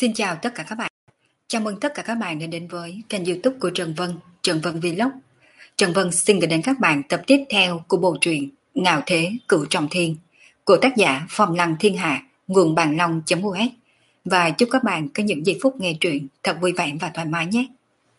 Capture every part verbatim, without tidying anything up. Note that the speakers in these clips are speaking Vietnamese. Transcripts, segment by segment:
Xin chào tất cả các bạn. Chào mừng tất cả các bạn đã đến với kênh YouTube của Trần Vân, Trần Vân Vlog. Trần Vân xin gửi đến các bạn tập tiếp theo của bộ truyện Ngạo Thế Cửu Trọng Thiên của tác giả Phong Lăng Thiên Hạ, nguồn bàn long.u ét. Và chúc các bạn có những giây phút nghe truyện thật vui vẻ và thoải mái nhé.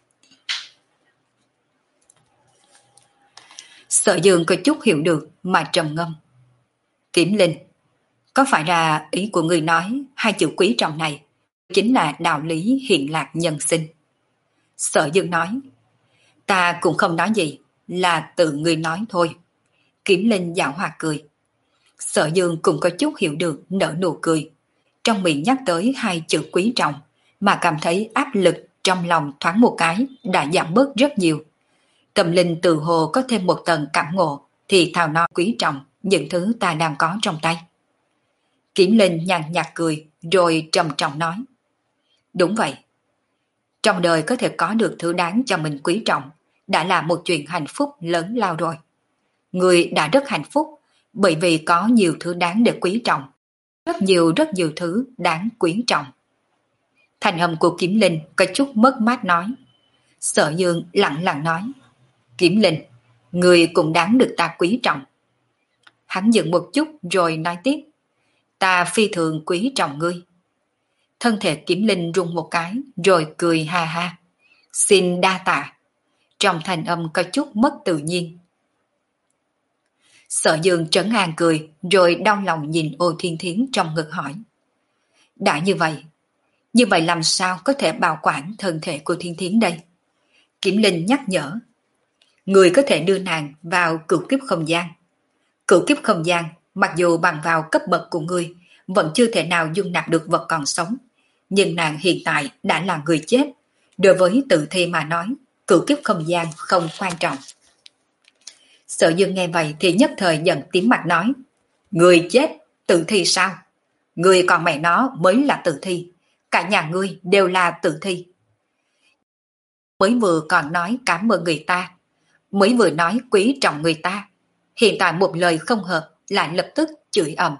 Sở Dương có chút hiểu được mà trầm ngâm. Kiểm Linh, có phải là ý của người nói hai chữ quý trọng này chính là đạo lý hiện lạc nhân sinh? Sở Dương nói, ta cũng không nói gì, là tự người nói thôi. Kiểm Linh dạo hòa cười. Sở Dương cũng có chút hiểu được, nở nụ cười. Trong miệng nhắc tới hai chữ quý trọng, mà cảm thấy áp lực trong lòng thoáng một cái đã giảm bớt rất nhiều. Tâm linh tự hồ có thêm một tầng cảm ngộ, thì thào nói quý trọng những thứ ta đang có trong tay. Kiểm Linh nhàn nhạt cười, rồi trầm trọng nói, đúng vậy. Trong đời có thể có được thứ đáng cho mình quý trọng, đã là một chuyện hạnh phúc lớn lao rồi. Người đã rất hạnh phúc, bởi vì có nhiều thứ đáng để quý trọng. Rất nhiều rất nhiều thứ đáng quý trọng. Thành âm của Kiếm Linh có chút mất mát nói. Sở Dương lặng lặng nói, Kiếm Linh, người cũng đáng được ta quý trọng. Hắn dừng một chút rồi nói tiếp, ta phi thường quý trọng ngươi. Thân thể Kiếm Linh rung một cái rồi cười ha ha. Xin đa tạ. Trong thành âm có chút mất tự nhiên. Sở Dương trấn an cười rồi đau lòng nhìn Ô Thiên Thiến trong ngực hỏi. Đã như vậy, như vậy làm sao có thể bảo quản thân thể của Thiên Thiến đây? Kiếm Linh nhắc nhở. Người có thể đưa nàng vào cửu kiếp không gian. Cửu kiếp không gian, mặc dù bằng vào cấp bậc của ngươi, vẫn chưa thể nào dung nạp được vật còn sống. Nhưng nàng hiện tại đã là người chết. Đối với tự thi mà nói, cửu kiếp không gian không quan trọng. Sở Dương nghe vậy thì nhất thời giận tím mặt nói, người chết, tự thi sao? Người còn mẹ nó mới là tự thi. Cả nhà ngươi đều là tự thi. Mới vừa còn nói cảm ơn người ta, mới vừa nói quý trọng người ta, hiện tại một lời không hợp lại lập tức chửi ầm.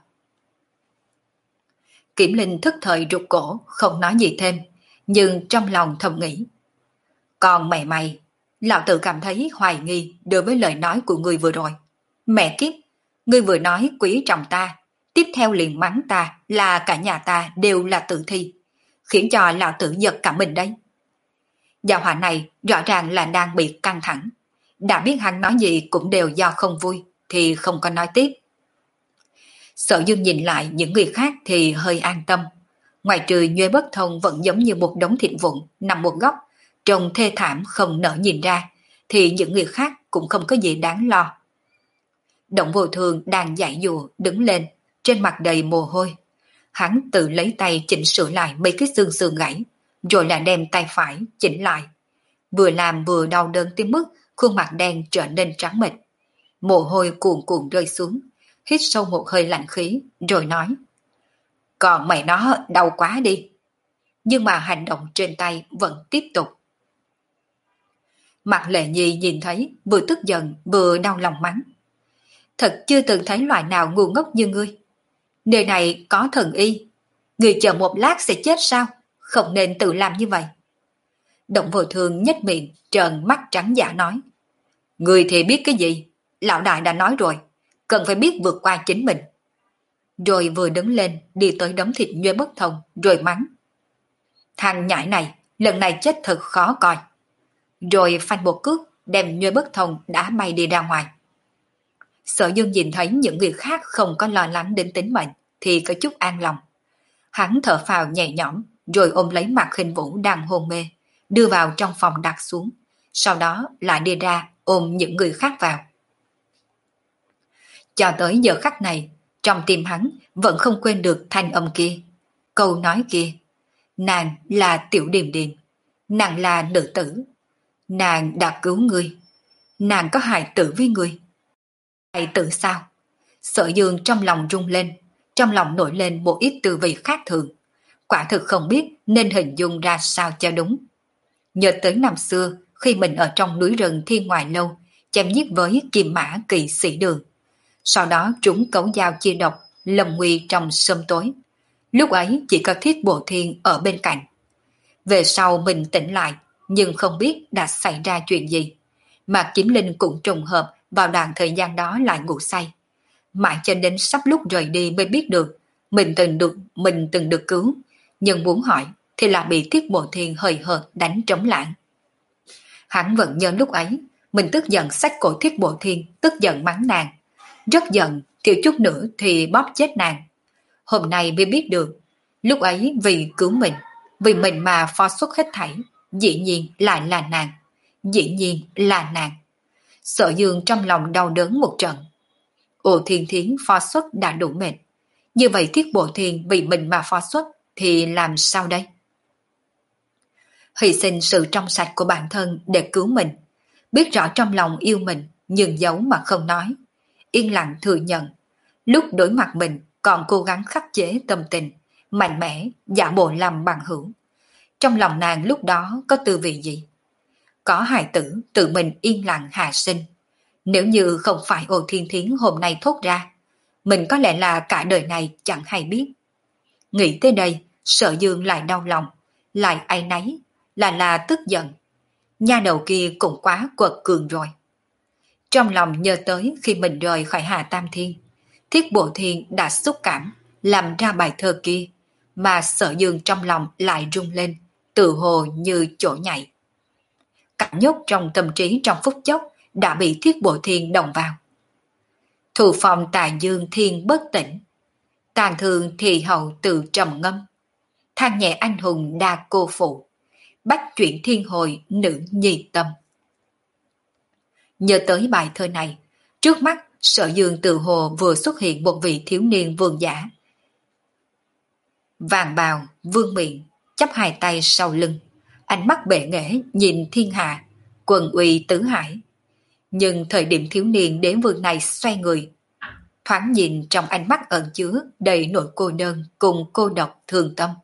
Kiểm Linh thức thời rụt cổ, không nói gì thêm, nhưng trong lòng thầm nghĩ. Còn mẹ mày, lão tử cảm thấy hoài nghi đối với lời nói của ngươi vừa rồi. Mẹ kiếp, ngươi vừa nói quý trọng ta, tiếp theo liền mắng ta là cả nhà ta đều là tự thi, khiến cho lão tử giật cả mình đấy. Gia hỏa này rõ ràng là đang bị căng thẳng, đã biết hắn nói gì cũng đều do không vui, thì không có nói tiếp. Sở Dương nhìn lại những người khác thì hơi an tâm. Ngoài trừ Nhuê Bất Thông vẫn giống như một đống thịt vụn nằm một góc, trông thê thảm không nỡ nhìn ra, thì những người khác cũng không có gì đáng lo. Động Vô Thường đang dãy dụa đứng lên, trên mặt đầy mồ hôi. Hắn tự lấy tay chỉnh sửa lại mấy cái xương xương gãy, rồi lại đem tay phải chỉnh lại. Vừa làm vừa đau đớn tới mức khuôn mặt đen trở nên trắng bệch. Mồ hôi cuồn cuộn rơi xuống, hít sâu một hơi lạnh khí, rồi nói, còn mày nó đau quá đi. Nhưng mà hành động trên tay vẫn tiếp tục. Mặt Lệ Nhi nhìn thấy, vừa tức giận vừa đau lòng mắng. Thật chưa từng thấy loại nào ngu ngốc như ngươi. Nơi này có thần y, ngươi chờ một lát sẽ chết sao? Không nên tự làm như vậy. Động Vô Thường nhếch miệng, trợn mắt trắng giả nói. Ngươi thì biết cái gì? Lão đại đã nói rồi, cần phải biết vượt qua chính mình. Rồi vừa đứng lên đi tới đống thịt Nhuê Bất Thông rồi mắng. Thằng nhãi này lần này chết thật khó coi. Rồi phanh một cước đem Nhuê Bất Thông đã bay đi ra ngoài. Sở Dương nhìn thấy những người khác không có lo lắng đến tính mệnh thì có chút an lòng. Hắn thở phào nhẹ nhõm rồi ôm lấy Mạc Khinh Vũ đang hôn mê, đưa vào trong phòng đặt xuống, sau đó lại đi ra ôm những người khác vào. Cho tới giờ khắc này, trong tim hắn vẫn không quên được thanh âm kia, câu nói kia. Nàng là Tiểu Điềm Điềm, nàng là nữ tử, nàng đã cứu ngươi, nàng có hại tử với ngươi. Hại tử sao? Sở Dương trong lòng rung lên, trong lòng nổi lên một ít tư vị khác thường, quả thực không biết nên hình dung ra sao cho đúng. Nhớ tới năm xưa khi mình ở trong núi rừng Thiên Ngoại Lâu chém giết với Kim Mã Kỵ Sĩ Đường, sau đó trúng cấu dao chia độc lầm nguy trong sớm tối. Lúc ấy chỉ có Thiết Bộ Thiên ở bên cạnh. Về sau mình tỉnh lại, nhưng không biết đã xảy ra chuyện gì. Mạc Kiếm Linh cũng trùng hợp vào đoạn thời gian đó lại ngủ say. Mãi cho đến sắp lúc rời đi mới biết được mình từng được mình từng được cứu, nhưng muốn hỏi thì là bị Thiết Bộ Thiên hời hợt đánh trống lãng. Hắn vẫn nhớ lúc ấy, mình tức giận xách cổ Thiết Bộ Thiên, tức giận mắng nàng. Rất giận, thiếu chút nữa thì bóp chết nàng. Hôm nay mới biết được, lúc ấy vì cứu mình, vì mình mà phó xuất hết thảy, dĩ nhiên lại là nàng. Dĩ nhiên là nàng. Sở Dương trong lòng đau đớn một trận. Ồ Thiên Thiến phó xuất đã đủ mệt. Như vậy Thiết Bộ Thiên vì mình mà phó xuất thì làm sao đây? Hy sinh sự trong sạch của bản thân để cứu mình. Biết rõ trong lòng yêu mình nhưng giấu mà không nói. Yên lặng thừa nhận. Lúc đối mặt mình còn cố gắng khắc chế tâm tình, mạnh mẽ, giả bộ làm bằng hữu. Trong lòng nàng lúc đó có tư vị gì? Có hài tử tự mình yên lặng hạ sinh. Nếu như không phải Ô Thiên Thiến hôm nay thốt ra, mình có lẽ là cả đời này chẳng hay biết. Nghĩ tới đây, Sở Dương lại đau lòng, lại áy náy, là là tức giận. Nha đầu kia cũng quá quật cường rồi. Trong lòng nhớ tới khi mình rời khỏi Hà Tam Thiên, Thiết Bộ Thiên đã xúc cảm, làm ra bài thơ kia, mà Sở Dương trong lòng lại rung lên, tự hồ như chỗ nhảy. Cảnh nhốt trong tâm trí trong phút chốc đã bị Thiết Bộ Thiên đồng vào. Thù phòng tài dương thiên bất tỉnh, tàn thương thì hậu tự trầm ngâm, than nhẹ anh hùng đa cô phụ, bách chuyển thiên hồi nữ nhi tâm. Nhớ tới bài thơ này, trước mắt Sở Dương tự hồ vừa xuất hiện một vị thiếu niên vương giả. Vàng bào, vương miện, chắp hai tay sau lưng, ánh mắt bệ nghệ nhìn thiên hạ, quần uy tứ hải. Nhưng thời điểm thiếu niên đế vương này xoay người, thoáng nhìn trong ánh mắt ẩn chứa đầy nỗi cô đơn cùng cô độc thương tâm.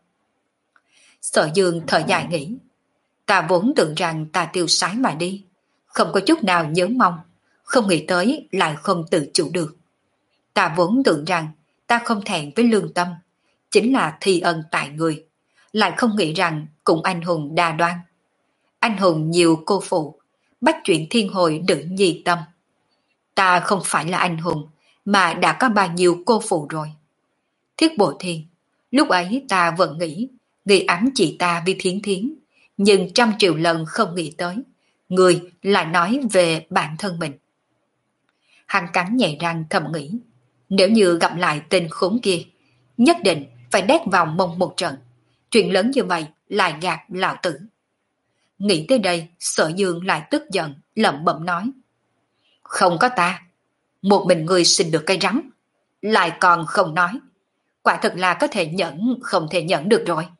Sở Dương thở dài nghĩ, ta vốn tưởng rằng ta tiêu sái mà đi, không có chút nào nhớ mong, không nghĩ tới lại không tự chủ được. Ta vốn tưởng rằng ta không thẹn với lương tâm, chính là thi ân tại người, lại không nghĩ rằng cũng anh hùng đa đoan. Anh hùng nhiều cô phụ, bách chuyển thiên hồi nữ nhi tâm. Ta không phải là anh hùng, mà đã có bao nhiêu cô phụ rồi. Thiết Bộ Thiên, lúc ấy ta vẫn nghĩ, nghĩ ám chỉ ta vì Thiến Thiến, nhưng trăm triệu lần không nghĩ tới, người lại nói về bản thân mình. Hắn cắn nhẹ răng thầm nghĩ, nếu như gặp lại tên khốn kia, nhất định phải đét vào mông một trận. Chuyện lớn như vậy lại gạt lão tử. Nghĩ tới đây, Sở Dương lại tức giận, lẩm bẩm nói, không có ta, một mình người sinh được cây rắm, lại còn không nói. Quả thật là có thể nhẫn, không thể nhẫn được rồi.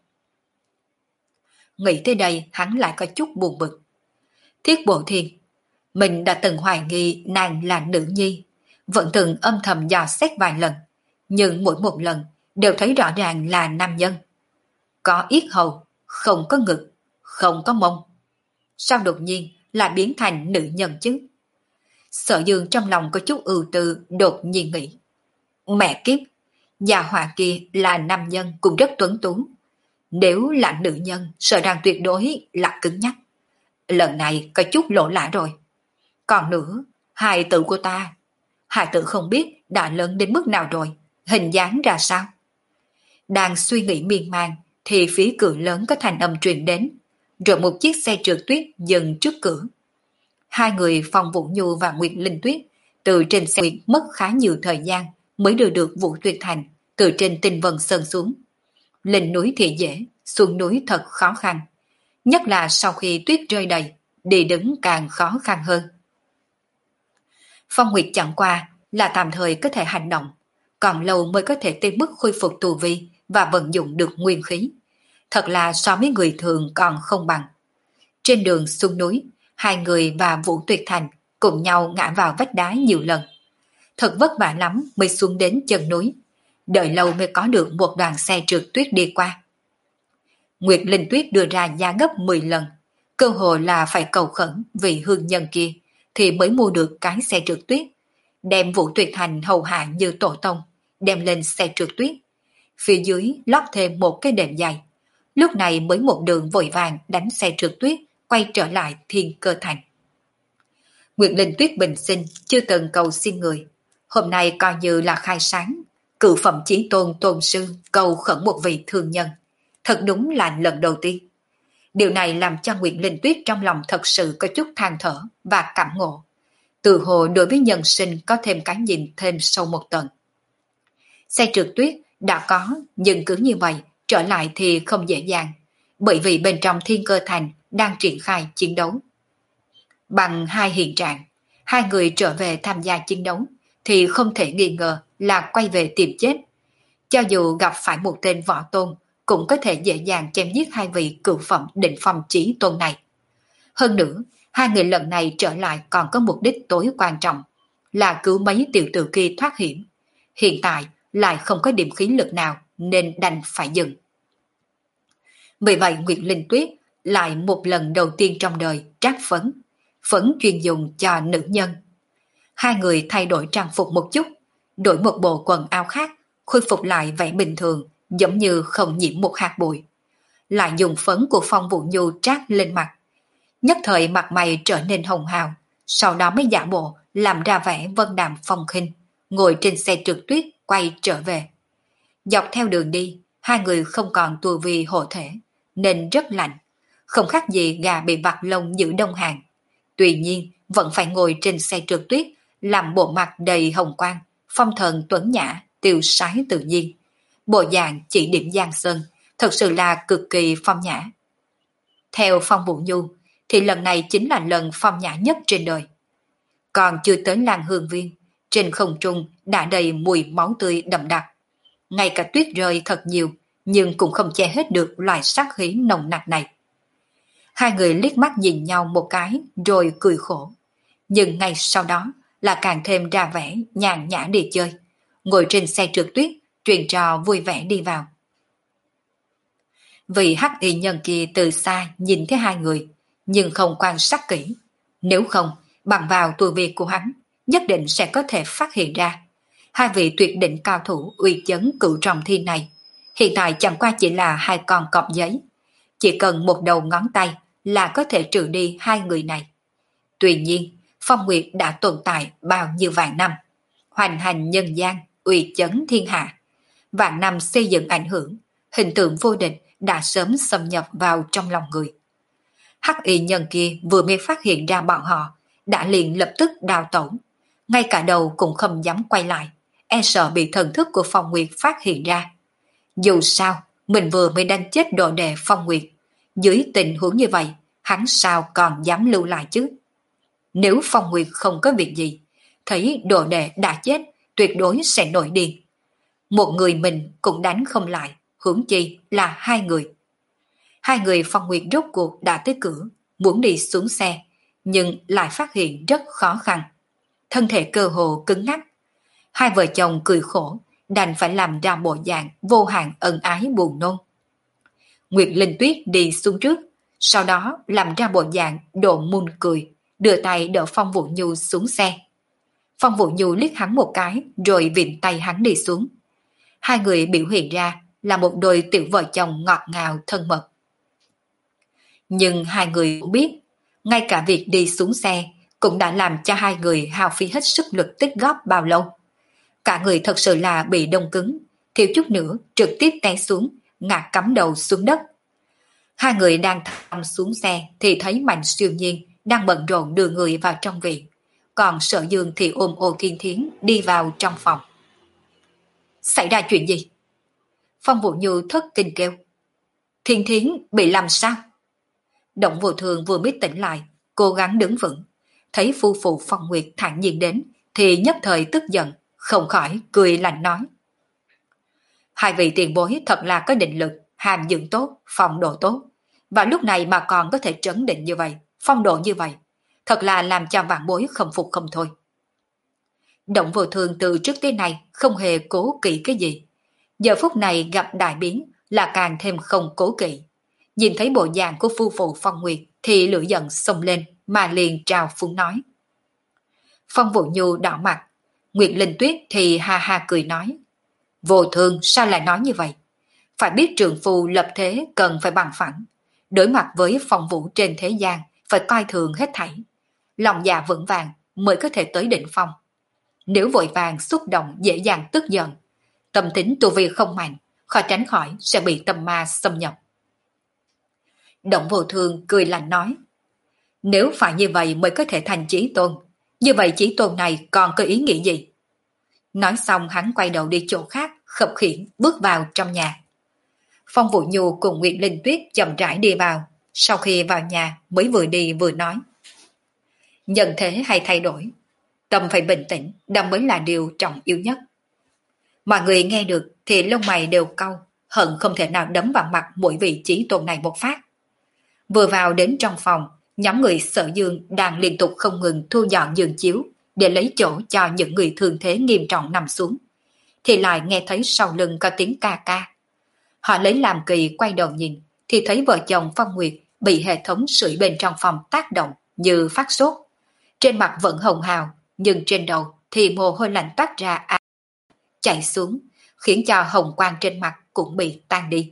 Nghĩ tới đây, hắn lại có chút buồn bực. Thiết Bộ Thiên, mình đã từng hoài nghi nàng là nữ nhi, vẫn từng âm thầm dò xét vài lần, nhưng mỗi một lần đều thấy rõ ràng là nam nhân. Có yết hầu, không có ngực, không có mông. Sao đột nhiên lại biến thành nữ nhân chứ? Sở Dương trong lòng có chút ưu tư, đột nhiên nghĩ. Mẹ kiếp, nhà họa kia là nam nhân cũng rất tuấn tú. Nếu là nữ nhân, sợ rằng tuyệt đối là cứng nhắc. Lần này có chút lỗ lã rồi. Còn nữa, hài tử của ta, hài tử không biết đã lớn đến mức nào rồi, hình dáng ra sao. Đang suy nghĩ miên man, thì phía cửa lớn có thanh âm truyền đến, rồi một chiếc xe trượt tuyết dừng trước cửa. Hai người Phong Vũ Nhu và Nguyệt Linh Tuyết từ trên xe Nguyệt mất khá nhiều thời gian mới đưa được Vũ Tuyệt Thành từ trên Tinh Vân Sơn xuống. Lên núi thì dễ, xuống núi thật khó khăn. Nhất là sau khi tuyết rơi đầy, đi đứng càng khó khăn hơn. Phong Nguyệt chẳng qua là tạm thời có thể hành động, còn lâu mới có thể tới mức khôi phục tu vi và vận dụng được nguyên khí. Thật là so với người thường còn không bằng. Trên đường xuống núi, hai người và Vũ Tuyệt Thành cùng nhau ngã vào vách đá nhiều lần. Thật vất vả lắm mới xuống đến chân núi, đợi lâu mới có được một đoàn xe trượt tuyết đi qua. Nguyệt Linh Tuyết đưa ra giá gấp mười lần, cơ hội là phải cầu khẩn vì hương nhân kia thì mới mua được cái xe trượt tuyết, đem Vũ Tuyệt Thành hầu hạ như tổ tông, đem lên xe trượt tuyết. phía dưới lót thêm một cái đệm dày. Lúc này mới một đường vội vàng đánh xe trượt tuyết quay trở lại Thiên Cơ Thành. Nguyệt Linh Tuyết bình sinh chưa từng cầu xin người, hôm nay coi như là khai sáng, cựu phẩm chí tôn tôn sư cầu khẩn một vị thương nhân, thật đúng là lần đầu tiên. Điều này làm cho Nguyệt Linh Tuyết trong lòng thật sự có chút than thở và cảm ngộ. Từ hồ đối với nhân sinh có thêm cái nhìn thêm sâu một tầng. Xe trượt tuyết đã có, nhưng cứ như vậy, trở lại thì không dễ dàng, bởi vì bên trong Thiên Cơ Thành đang triển khai chiến đấu. Bằng hai hiện trạng, hai người trở về tham gia chiến đấu, thì không thể nghi ngờ là quay về tìm chết. Cho dù gặp phải một tên võ tôn, cũng có thể dễ dàng chém giết hai vị cửu phẩm định phong chí tôn này. Hơn nữa, hai người lần này trở lại còn có mục đích tối quan trọng, là cứu mấy tiểu tử kia thoát hiểm. Hiện tại lại không có điểm khí lực nào nên đành phải dừng. Vì vậy Nguyệt Linh Tuyết lại một lần đầu tiên trong đời trát phấn, phấn chuyên dùng cho nữ nhân. Hai người thay đổi trang phục một chút, đổi một bộ quần áo khác, khôi phục lại vẻ bình thường, giống như không nhiễm một hạt bụi. Lại dùng phấn của Phong Vũ Nhu trát lên mặt. Nhất thời mặt mày trở nên hồng hào, sau đó mới giả bộ làm ra vẻ vân đạm phong khinh, ngồi trên xe trượt tuyết quay trở về. Dọc theo đường đi, hai người không còn tu vi hộ thể, nên rất lạnh, không khác gì gà bị vặt lông giữ đông hàng. Tuy nhiên, vẫn phải ngồi trên xe trượt tuyết, làm bộ mặt đầy hồng quang, phong thần tuấn nhã, tiêu sái tự nhiên. Bộ dạng chỉ điểm Giang Sơn, thật sự là cực kỳ phong nhã. Theo Phong Vũ Nhu, thì lần này chính là lần phong nhã nhất trên đời. Còn chưa tới làng hương viên, trên không trung đã đầy mùi máu tươi đậm đặc. Ngay cả tuyết rơi thật nhiều, nhưng cũng không che hết được loại sát khí nồng nặc này. Hai người liếc mắt nhìn nhau một cái rồi cười khổ. Nhưng ngay sau đó là càng thêm ra vẻ nhàn nhã đi chơi. Ngồi trên xe trượt tuyết, truyền trò vui vẻ đi vào. Vì hắc y nhân kia từ xa nhìn thấy hai người, nhưng không quan sát kỹ. Nếu không, bằng vào tu vi của hắn, nhất định sẽ có thể phát hiện ra. Hai vị tuyệt đỉnh cao thủ uy chấn cựu trọng thiên này, hiện tại chẳng qua chỉ là hai con cọp giấy. Chỉ cần một đầu ngón tay là có thể trừ đi hai người này. Tuy nhiên, Phong Nguyệt đã tồn tại bao nhiêu vạn năm, hoành hành nhân gian, uy chấn thiên hạ. Vạn năm xây dựng ảnh hưởng, hình tượng vô địch đã sớm xâm nhập vào trong lòng người. Hắc y nhân kia vừa mới phát hiện ra bọn họ, đã liền lập tức đào tẩu. Ngay cả đầu cũng không dám quay lại, e sợ bị thần thức của Phong Nguyệt phát hiện ra. Dù sao, mình vừa mới đánh chết đồ đệ Phong Nguyệt. Dưới tình huống như vậy, hắn sao còn dám lưu lại chứ? Nếu Phong Nguyệt không có việc gì, thấy đồ đệ đã chết, tuyệt đối sẽ nổi điên. Một người mình cũng đánh không lại, huống chi là hai người. Hai người Phong Nguyệt rốt cuộc đã tới cửa, muốn đi xuống xe, nhưng lại phát hiện rất khó khăn. Thân thể cơ hồ cứng ngắc. Hai vợ chồng cười khổ, đành phải làm ra bộ dạng vô hạn ân ái buồn nôn. Nguyệt Linh Tuyết đi xuống trước, sau đó làm ra bộ dạng độ mun cười, đưa tay đỡ Phong Vũ Nhu xuống xe. Phong Vũ Nhu liếc hắn một cái rồi vịn tay hắn đi xuống. Hai người biểu hiện ra là một đôi tiểu vợ chồng ngọt ngào thân mật. Nhưng hai người cũng biết, ngay cả việc đi xuống xe cũng đã làm cho hai người hao phí hết sức lực tích góp bao lâu. Cả người thật sự là bị đông cứng, thiếu chút nữa trực tiếp té xuống, ngã cắm đầu xuống đất. Hai người đang thăm xuống xe thì thấy Mạnh Siêu Nhiên đang bận rộn đưa người vào trong viện, còn Sở Dương thì ôm Ô Kiên Thiến đi vào trong phòng. Xảy ra chuyện gì? Phong Vũ Nhu thất kinh kêu. Thiên Thiến bị làm sao? Động Vô Thường vừa mới tỉnh lại, cố gắng đứng vững, thấy phu phụ Phong Nguyệt thản nhiên đến thì nhất thời tức giận, không khỏi cười lạnh nói. Hai vị tiền bối thật là có định lực, hàm dưỡng tốt, phong độ tốt, và lúc này mà còn có thể trấn định như vậy, phong độ như vậy, thật là làm cho vạn bối không phục không thôi. Động Vô Thường từ trước tới nay không hề cố kỵ cái gì, giờ phút này gặp đại biến là càng thêm không cố kỵ. Nhìn thấy bộ dạng của phu phụ Phong Nguyệt thì lửa giận xông lên mà liền trào phúng nói. Phong Vũ Nhu đỏ mặt, Nguyệt Linh Tuyết thì ha ha cười nói. Vô Thương sao lại nói như vậy? Phải biết trường phu lập thế cần phải bằng phẳng. Đối mặt với phong vũ trên thế gian, phải coi thường hết thảy. Lòng dạ vững vàng mới có thể tới đỉnh phong. Nếu vội vàng xúc động dễ dàng tức giận, tâm tính tu vi không mạnh, khó tránh khỏi sẽ bị tâm ma xâm nhập. Động Vô Thương cười lạnh nói, nếu phải như vậy mới có thể thành chí tôn, như vậy chí tôn này còn có ý nghĩa gì? Nói xong hắn quay đầu đi chỗ khác, khập khiễng bước vào trong nhà. Phong Vũ Nhu cùng Nguyệt Linh Tuyết chậm rãi đi vào, sau khi vào nhà mới vừa đi vừa nói. Nhân thế hay thay đổi, tâm phải bình tĩnh, đó mới là điều trọng yếu nhất. Mọi người nghe được thì lông mày đều cau, hận không thể nào đấm vào mặt mỗi vị chí tôn này một phát. Vừa vào đến trong phòng, nhóm người Sở Dương đang liên tục không ngừng thu dọn giường chiếu để lấy chỗ cho những người thương thế nghiêm trọng nằm xuống, thì lại nghe thấy sau lưng có tiếng ca ca. Họ lấy làm kỳ quay đầu nhìn, thì thấy vợ chồng Phong Nguyệt bị hệ thống sưởi bên trong phòng tác động như phát sốt. Trên mặt vẫn hồng hào, nhưng trên đầu thì mồ hôi lạnh toát ra à, chảy xuống, khiến cho hồng quang trên mặt cũng bị tan đi.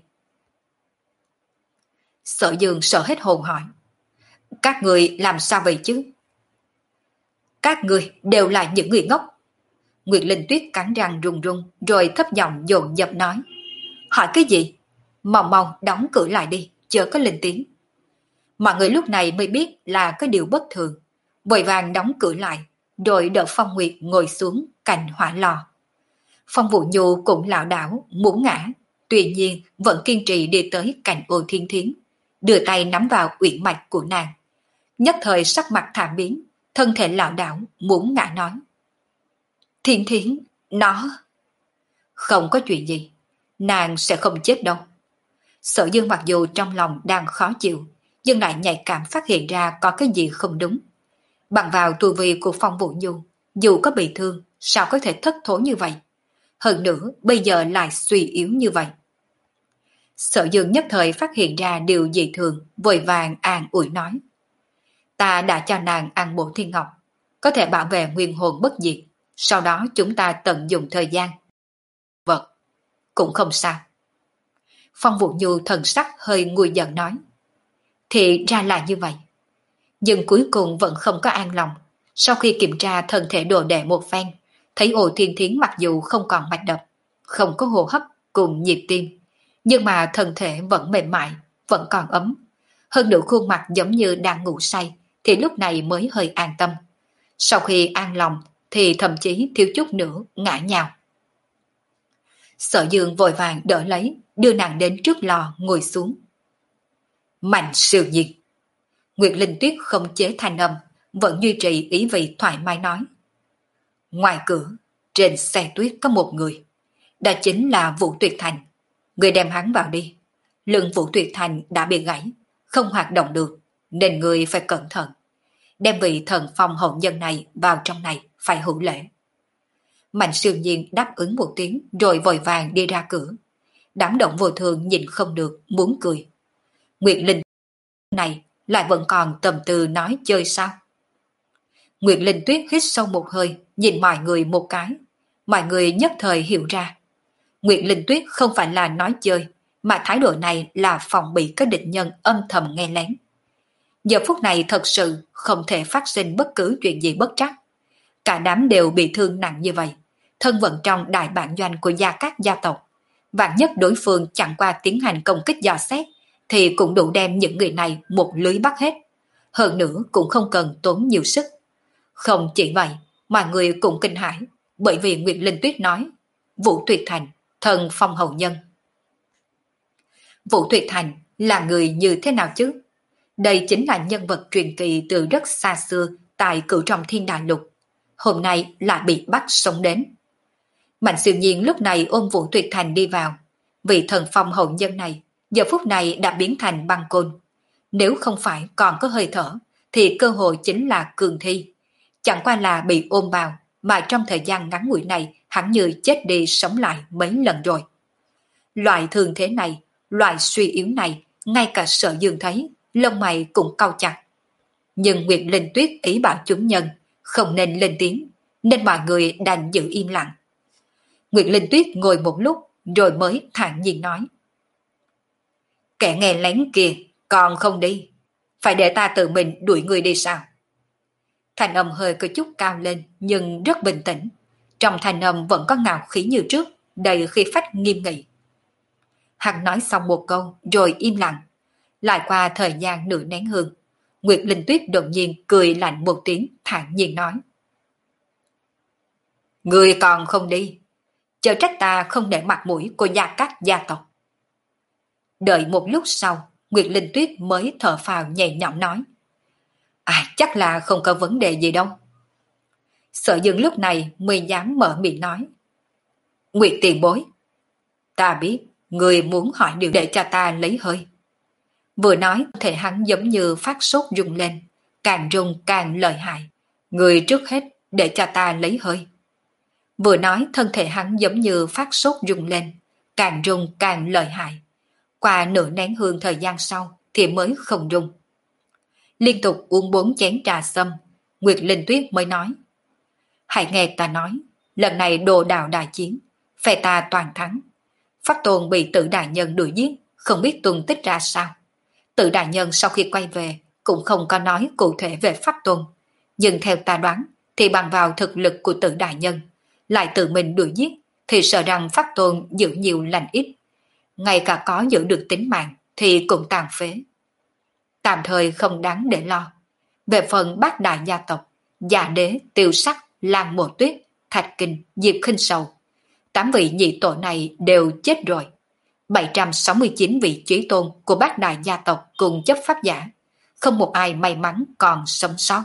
Sở Dương sợ hết hồn hỏi, các người làm sao vậy chứ? Các người đều là những người ngốc. Nguyệt Linh Tuyết cắn răng run run rồi thấp giọng dồn dập nói, hỏi cái gì? Mau mau đóng cửa lại đi, chớ có lên tiếng. Mọi người lúc này mới biết là có điều bất thường, vội vàng đóng cửa lại, rồi đỡ Phong Nguyệt ngồi xuống cạnh hỏa lò. Phong Vũ Nhu cũng lảo đảo muốn ngã, tuy nhiên vẫn kiên trì đi tới cạnh Ô Thiên Thiến, đưa tay nắm vào uyển mạch của nàng. Nhất thời sắc mặt thảm biến, thân thể lảo đảo muốn ngã nói, Thiên Thiến, nó không có chuyện gì, nàng sẽ không chết đâu. Sở Dương mặc dù trong lòng đang khó chịu, nhưng lại nhạy cảm phát hiện ra có cái gì không đúng. Bằng vào tu vi của Phong Vũ Nhu, dù có bị thương, sao có thể thất thố như vậy? Hơn nữa, bây giờ lại suy yếu như vậy. Sở Dương nhất thời phát hiện ra điều dị thường, vội vàng an ủi nói, ta đã cho nàng ăn bổ thiên ngọc, có thể bảo vệ nguyên hồn bất diệt, sau đó chúng ta tận dụng thời gian. Vật, cũng không sao. Phong Vũ Nhu thần sắc hơi nguôi giận nói, thì ra là như vậy. Nhưng cuối cùng vẫn không có an lòng, sau khi kiểm tra thân thể đồ đệ một phen, thấy Ô Thiên Thiến mặc dù không còn mạch đập, không có hô hấp cùng nhịp tim, nhưng mà thân thể vẫn mềm mại, vẫn còn ấm. Hơn nữa khuôn mặt giống như đang ngủ say, thì lúc này mới hơi an tâm. Sau khi an lòng thì thậm chí thiếu chút nữa ngã nhào. Sở Dương vội vàng đỡ lấy, đưa nàng đến trước lò ngồi xuống. Mạnh siêu nhiên. Nguyệt Linh Tuyết không chế thanh âm, vẫn duy trì ý vị thoải mái nói. Ngoài cửa, trên xe tuyết có một người. Đó chính là Vũ Tuyệt Thành. Người đem hắn vào đi. Lưng Vũ Tuyệt Thành đã bị gãy, không hoạt động được, nên người phải cẩn thận. Đem vị thần phong hậu nhân này vào trong này, phải hữu lễ. Mạnh siêu nhiên đáp ứng một tiếng rồi vội vàng đi ra cửa. Đám Động Vô Thường nhìn không được, muốn cười. Nguyệt Linh này lại vẫn còn tầm tư nói chơi sao? Nguyệt Linh Tuyết hít sâu một hơi, nhìn mọi người một cái. Mọi người nhất thời hiểu ra. Nguyệt Linh Tuyết không phải là nói chơi, mà thái độ này là phòng bị các địch nhân âm thầm nghe lén. Giờ phút này thật sự không thể phát sinh bất cứ chuyện gì bất trắc. Cả đám đều bị thương nặng như vậy, thân vận trong đại bản doanh của gia các gia tộc. Vạn nhất đối phương chẳng qua tiến hành công kích dò xét, thì cũng đủ đem những người này một lưới bắt hết. Hơn nữa cũng không cần tốn nhiều sức. Không chỉ vậy, mọi người cũng kinh hãi, bởi vì Nguyệt Linh Tuyết nói, Vũ Tuyệt Thành, thần phong hậu nhân. Vũ Tuyệt Thành là người như thế nào chứ? Đây chính là nhân vật truyền kỳ từ rất xa xưa tại Cửu Trọng Thiên Đại Lục. Hôm nay lại bị bắt sống đến. Mạnh siêu nhiên lúc này ôm Vũ Tuyệt Thành đi vào. Vị thần phong hậu nhân này giờ phút này đã biến thành băng côn. Nếu không phải còn có hơi thở, thì cơ hội chính là cường thi. Chẳng qua là bị ôm vào, mà trong thời gian ngắn ngủi này hắn như chết đi sống lại mấy lần rồi. Loại thường thế này, loại suy yếu này, ngay cả Sở Dương thấy, lông mày cũng cau chặt. Nhưng Nguyệt Linh Tuyết ý bảo chúng nhân không nên lên tiếng, nên mọi người đành giữ im lặng. Nguyệt Linh Tuyết ngồi một lúc rồi mới thản nhiên nói. Kẻ nghe lén kia còn không đi, phải để ta tự mình đuổi người đi sao? Thanh âm hơi có chút cao lên nhưng rất bình tĩnh. Trong thanh âm vẫn có ngạo khí như trước, đầy khí phách nghiêm nghị. Hắn nói xong một câu rồi im lặng. Lại qua thời gian nửa nén hương, Nguyệt Linh Tuyết đột nhiên cười lạnh một tiếng, thản nhiên nói. Người còn không đi, chớ trách ta không để mặt mũi của gia các gia tộc. Đợi một lúc sau, Nguyệt Linh Tuyết mới thở phào nhẹ nhõm nói. À, chắc là không có vấn đề gì đâu. Sở Dương lúc này mới dám mở miệng nói. Nguyệt tiền bối, ta biết người muốn hỏi điều để cho ta lấy hơi. Vừa nói thể hắn giống như phát sốt rung lên, càng rung càng lợi hại. Người trước hết để cho ta lấy hơi. Vừa nói thân thể hắn giống như phát sốt rung lên, càng rung càng lợi hại. Qua nửa nén hương thời gian sau thì mới không rung. Liên tục uống bốn chén trà sâm, Nguyệt Linh Tuyết mới nói. Hãy nghe ta nói, lần này đồ đạo đại chiến, phe ta toàn thắng. Pháp Tôn bị Tử đại nhân đuổi giết, không biết tung tích ra sao. Tử đại nhân sau khi quay về cũng không có nói cụ thể về Pháp Tôn. Nhưng theo ta đoán thì bằng vào thực lực của Tử đại nhân, lại tự mình đuổi giết thì sợ rằng Pháp Tôn giữ nhiều lành ít. Ngay cả có giữ được tính mạng thì cũng tàn phế. Tạm thời không đáng để lo. Về phần bát đại gia tộc, Dạ Đế, Tiêu Sắc, Lan Mộ Tuyết, Thạch Kinh, Diệp Khinh Sầu, tám vị nhị tổ này đều chết rồi. bảy trăm sáu mươi chín vị chí tôn của bát đại gia tộc cùng chấp pháp giả, không một ai may mắn còn sống sót.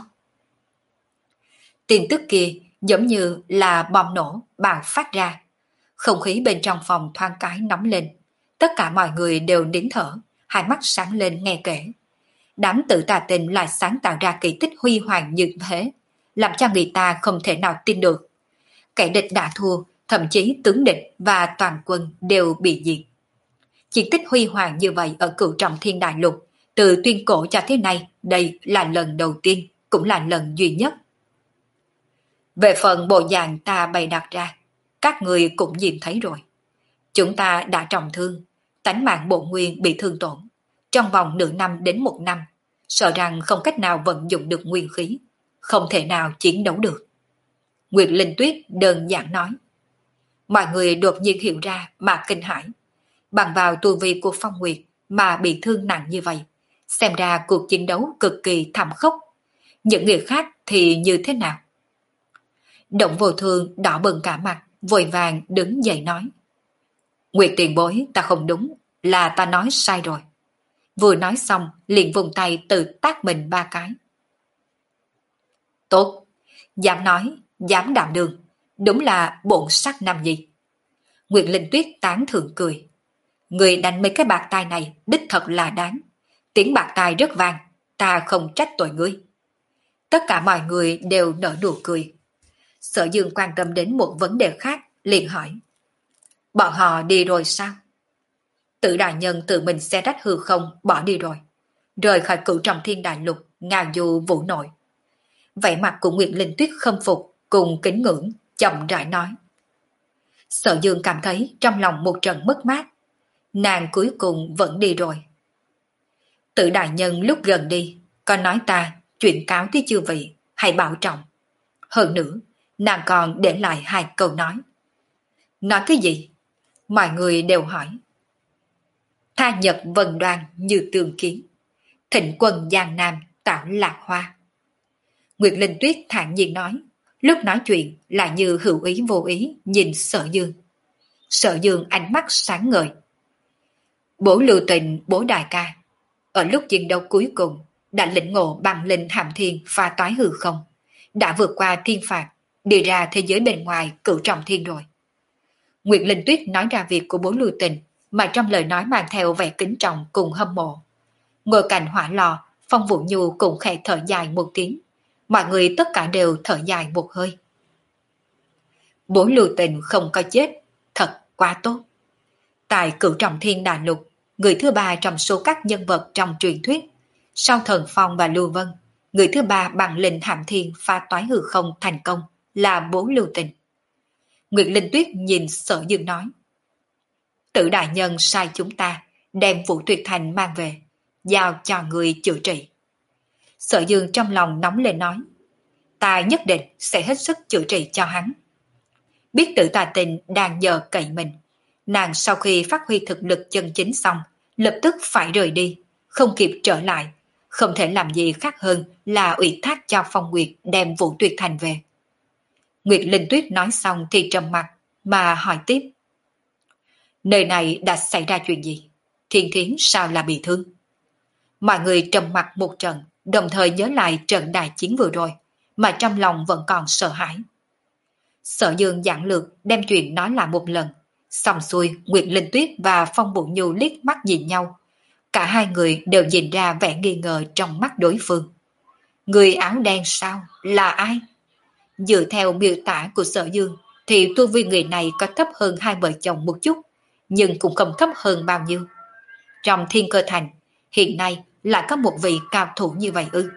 Tin tức kia giống như là bom nổ bạo phát ra. Không khí bên trong phòng thoáng cái nóng lên. Tất cả mọi người đều nín thở, hai mắt sáng lên nghe kể. Đám tự tà tình lại sáng tạo ra kỳ tích huy hoàng như thế, làm cho người ta không thể nào tin được. Kẻ địch đã thua, thậm chí tướng địch và toàn quân đều bị diệt. Chiến tích huy hoàng như vậy ở Cửu Trọng Thiên Đại Lục, từ tuyên cổ cho thế này, đây là lần đầu tiên, cũng là lần duy nhất. Về phần bộ dạng ta bày đặt ra, các người cũng nhìn thấy rồi. Chúng ta đã trọng thương, tánh mạng bộ nguyên bị thương tổn. Trong vòng nửa năm đến một năm, sợ rằng không cách nào vận dụng được nguyên khí, không thể nào chiến đấu được. Nguyệt Linh Tuyết đơn giản nói. Mọi người đột nhiên hiểu ra mà kinh hãi. Bằng vào tu vi của Phong Nguyệt mà bị thương nặng như vậy, xem ra cuộc chiến đấu cực kỳ thảm khốc. Những người khác thì như thế nào? Động Vô Thương đỏ bừng cả mặt, vội vàng đứng dậy nói. Nguyệt tiền bối, ta không đúng, là ta nói sai rồi. Vừa nói xong, liền vùng tay tự tác mình ba cái. Tốt, dám nói, dám đảm đường, đúng là bổn sắc nam nhi. Nguyệt Linh Tuyết tán thưởng cười. Người đánh mấy cái bạc tai này đích thật là đáng. Tiếng bạc tai rất vang, ta không trách tội ngươi. Tất cả mọi người đều nở nụ cười. Sở Dương quan tâm đến một vấn đề khác, liền hỏi. Bọn họ đi rồi sao? Tử đại nhân tự mình xe rách hư không bỏ đi rồi, rời khỏi Cửu Trọng Thiên Đại Lục, ngào du vũ nội. Vẻ mặt của Nguyệt Linh Tuyết khâm phục cùng kính ngưỡng, chậm rãi nói. Sở Dương cảm thấy trong lòng một trận mất mát. Nàng cuối cùng vẫn đi rồi. Tử đại nhân lúc gần đi còn nói ta chuyện cáo với chư vị hãy bảo trọng. Hơn nữa nàng còn để lại hai câu nói. Nói cái gì? Mọi người đều hỏi. Tha nhật vần đoan như tường kiến, thịnh quân giang nam tạo lạc hoa. Nguyệt Linh Tuyết thản nhiên nói, lúc nói chuyện lại như hữu ý vô ý nhìn Sở Dương. Sở Dương ánh mắt sáng ngời. Bố lưu tình bố đại ca, ở lúc chiến đấu cuối cùng đã lĩnh ngộ bằng linh hàm thiên pha toái hư không, đã vượt qua thiên phạt, đi ra thế giới bên ngoài Cửu Trọng Thiên rồi. Nguyệt Linh Tuyết nói ra việc của bố lưu tình, mà trong lời nói mang theo vẻ kính trọng cùng hâm mộ. Ngồi cạnh hỏa lò, Phong Vũ Nhu cũng khẽ thở dài một tiếng. Mọi người tất cả đều thở dài một hơi. Bố lưu tình không có chết, thật quá tốt. Tại Cửu Trọng Thiên Đại Lục, người thứ ba trong số các nhân vật trong truyền thuyết, sau Thần Phong và Lưu Vân, người thứ ba bằng linh hàm thiên pha toái hư không thành công là bố lưu tình. Nguyệt Linh Tuyết nhìn Sở Dương nói. Tự đại nhân sai chúng ta đem Vũ Tuyệt Thành mang về, giao cho người chữa trị. Sở Dương trong lòng nóng lên nói. Ta nhất định sẽ hết sức chữa trị cho hắn. Biết Tử Tà Tình đang nhờ cậy mình, nàng sau khi phát huy thực lực chân chính xong, lập tức phải rời đi, không kịp trở lại, không thể làm gì khác hơn là ủy thác cho Phong Nguyệt đem Vũ Tuyệt Thành về. Nguyệt Linh Tuyết nói xong thì trầm mặt, mà hỏi tiếp. Nơi này đã xảy ra chuyện gì? Thiên Thiến sao là bị thương? Mọi người trầm mặt một trận, đồng thời nhớ lại trận đại chiến vừa rồi, mà trong lòng vẫn còn sợ hãi. Sở Dương giảng lược đem chuyện nói lại một lần, xong xuôi Nguyệt Linh Tuyết và Phong Bụ Nhu liếc mắt nhìn nhau. Cả hai người đều nhìn ra vẻ nghi ngờ trong mắt đối phương. Người áo đen sao? Là ai? Dựa theo miêu tả của Sở Dương thì tu vi người này có thấp hơn hai vợ chồng một chút, nhưng cũng không thấp hơn bao nhiêu. Trong Thiên Cơ Thành, hiện nay lại có một vị cao thủ như vậy ư?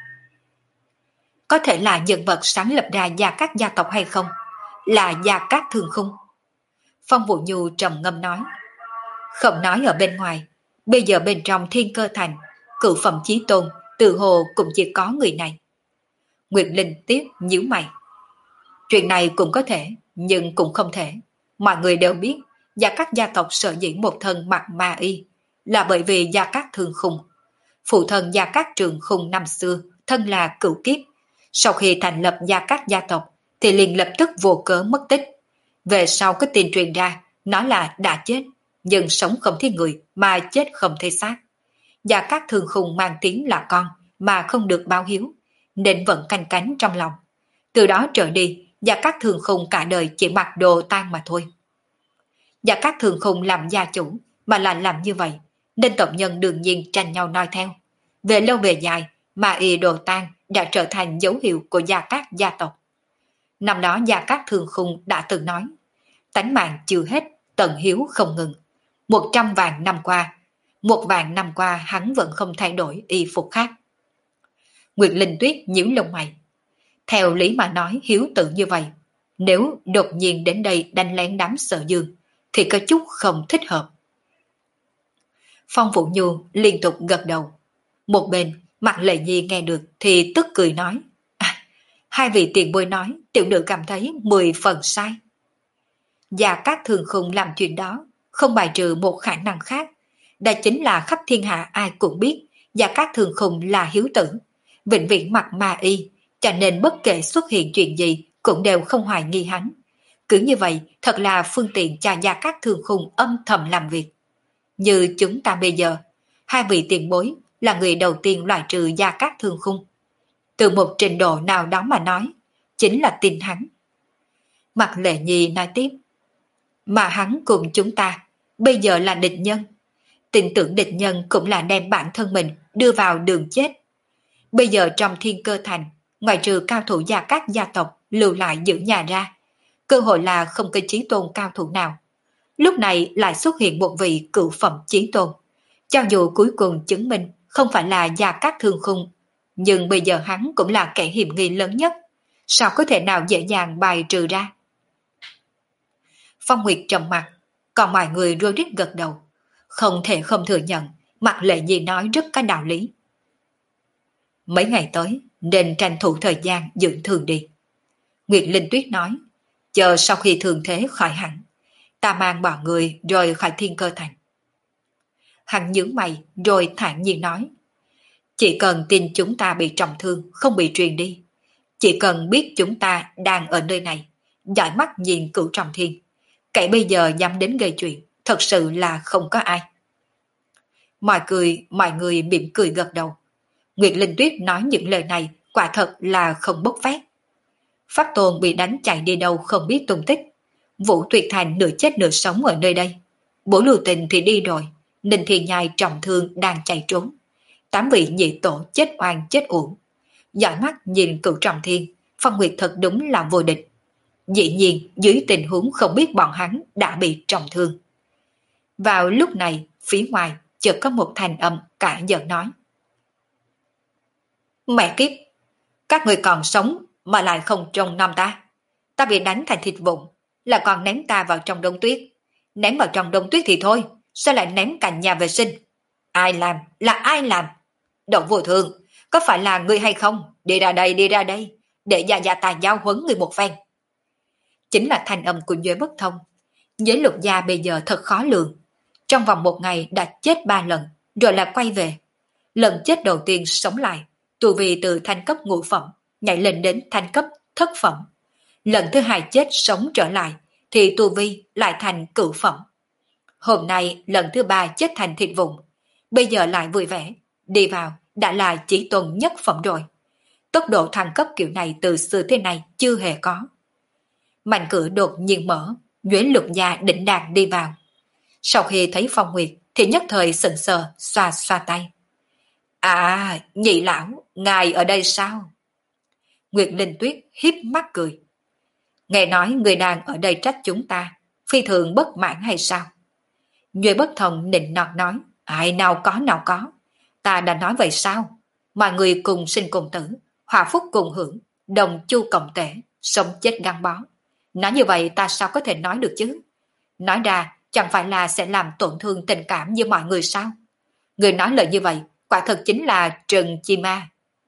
Có thể là nhân vật sáng lập ra Gia Cát gia tộc hay không? Là Gia Cát Thương Khung. Phong Vũ Nhu trầm ngâm nói. Không nói ở bên ngoài, bây giờ bên trong Thiên Cơ Thành, cửu phẩm chí tôn, tự hồ cũng chỉ có người này. Nguyệt Linh tiếp nhíu mày. Chuyện này cũng có thể, nhưng cũng không thể. Mọi người đều biết, Gia Cát gia tộc sở dĩ một thân mặc ma y, là bởi vì Gia Cát Thương Khung. Phụ thân Gia Cát Trường Khung năm xưa, thân là cửu kiếp. Sau khi thành lập Gia Cát gia tộc, thì liền lập tức vô cớ mất tích. Về sau có tin truyền ra, nó là đã chết, nhưng sống không thấy người, mà chết không thấy xác. Gia Cát Thương Khung mang tiếng là con, mà không được báo hiếu, nên vẫn canh cánh trong lòng. Từ đó trở đi, Gia Cát Thương Khung cả đời chỉ mặc đồ tang mà thôi. Gia Cát Thương Khung làm gia chủ, mà là làm như vậy, nên tộc nhân đương nhiên tranh nhau noi theo. Về lâu về dài, mà y đồ tang đã trở thành dấu hiệu của Gia Cát gia tộc. Năm đó Gia Cát Thương Khung đã từng nói, tánh mạng chưa hết, tận hiếu không ngừng. Một trăm vạn năm qua, một vạn năm qua hắn vẫn không thay đổi y phục khác. Nguyệt Linh Tuyết nhíu lông mày. Theo lý mà nói hiếu tự như vậy, nếu đột nhiên đến đây đánh lén đám Sở Dương, thì có chút không thích hợp. Phong Vũ Nhu liên tục gật đầu. Một bên, Mạc Lệ Nhi nghe được thì tức cười nói. À, hai vị tiền bối nói, tiểu nữ cảm thấy mười phần sai. Gia Cát Thương Khung làm chuyện đó, không bài trừ một khả năng khác. Đó chính là khắp thiên hạ ai cũng biết Gia Cát Thương Khung là hiếu tử, vĩnh viễn mặc ma y, cho nên bất kể xuất hiện chuyện gì cũng đều không hoài nghi hắn. Cứ như vậy, thật là phương tiện cho Gia Cát Thương Khung âm thầm làm việc. Như chúng ta bây giờ, hai vị tiền bối là người đầu tiên loại trừ Gia Cát Thương Khung. Từ một trình độ nào đó mà nói, chính là tin hắn. Mạc Lệ Nhi nói tiếp, mà hắn cùng chúng ta bây giờ là địch nhân. Tin tưởng địch nhân cũng là đem bản thân mình đưa vào đường chết. Bây giờ trong Thiên Cơ Thành, ngoài trừ cao thủ Gia Cát gia tộc lưu lại giữ nhà ra, cơ hội là không có chí tôn cao thủ nào. Lúc này lại xuất hiện một vị cửu phẩm chí tôn. Cho dù cuối cùng chứng minh không phải là Gia Cát Thương Khung, nhưng bây giờ hắn cũng là kẻ hiểm nghi lớn nhất. Sao có thể nào dễ dàng bài trừ ra? Phong Nguyệt trầm mặt, còn mọi người rối rít gật đầu. Không thể không thừa nhận, Mạc Lệ Nhi nói rất có đạo lý. Mấy ngày tới, nên tranh thủ thời gian dưỡng thương đi. Nguyệt Linh Tuyết nói, chờ sau khi thương thế khỏi hẳn, ta mang bọn người rồi khỏi Thiên Cơ Thành. Hắn nhướng mày rồi thản nhiên nói, chỉ cần tin chúng ta bị trọng thương, không bị truyền đi. Chỉ cần biết chúng ta đang ở nơi này, dõi mắt nhìn Cửu Trọng Thiên. Kẻ bây giờ dám đến gây chuyện, thật sự là không có ai. Mọi người, mọi người mỉm cười gật đầu. Nguyệt Linh Tuyết nói những lời này quả thật là không bốc phét. Pháp Tôn bị đánh chạy đi đâu không biết tung tích. Vũ Tuyệt Thành nửa chết nửa sống ở nơi đây. Bổ Lưu Tình thì đi rồi, Ninh Thiên Nhai trọng thương đang chạy trốn. Tám vị nhị tổ chết oan chết uổng. Dõi mắt nhìn Cửu Trọng Thiên, Phong Nguyệt thật đúng là vô địch. Dĩ nhiên dưới tình huống không biết bọn hắn đã bị trọng thương. Vào lúc này, phía ngoài chợt có một thanh âm cả giận nói. Mẹ kiếp, các người còn sống mà lại không trông nom ta. Ta bị đánh thành thịt vụn, Là còn ném ta vào trong đống tuyết. Ném vào trong đống tuyết thì thôi, sao lại ném cạnh nhà vệ sinh? Ai làm? Là ai làm? Động vô thường, có phải là ngươi hay không? Đi ra đây, đi ra đây, để già già ta giao huấn người một phen. Chính là thanh âm của Nhuế Bất Thông. Giới luật gia bây giờ thật khó lường. Trong vòng một ngày đã chết ba lần, rồi là quay về. Lần chết đầu tiên sống lại, tu vi từ thanh cấp ngũ phẩm, nhảy lên đến thanh cấp thất phẩm. Lần thứ hai chết sống trở lại, thì tu vi lại thành cửu phẩm. Hôm nay lần thứ ba chết thành thịt vụn, bây giờ lại vui vẻ, đi vào đã là chỉ tuần nhất phẩm rồi. Tốc độ thăng cấp kiểu này từ xưa thế này chưa hề có. Mạnh cửa đột nhiên mở, Nhuế Luật Gia định đạc đi vào. Sau khi thấy Phong Nguyệt thì nhất thời sững sờ, xoa xoa tay. À, nhị lão, ngài ở đây sao? Nguyệt Linh Tuyết hiếp mắt cười. Nghe nói người đang ở đây trách chúng ta, phi thường bất mãn hay sao? Nhuế Bất Thông nịnh nọt nói. Ai nào có nào có. Ta đã nói vậy sao? Mọi người cùng sinh cùng tử, hòa phúc cùng hưởng, đồng chu cộng tể, sống chết gắn bó. Nói như vậy ta sao có thể nói được chứ? Nói ra chẳng phải là sẽ làm tổn thương tình cảm với mọi người sao? Người nói lời như vậy quả thật chính là Trần Chi Ma.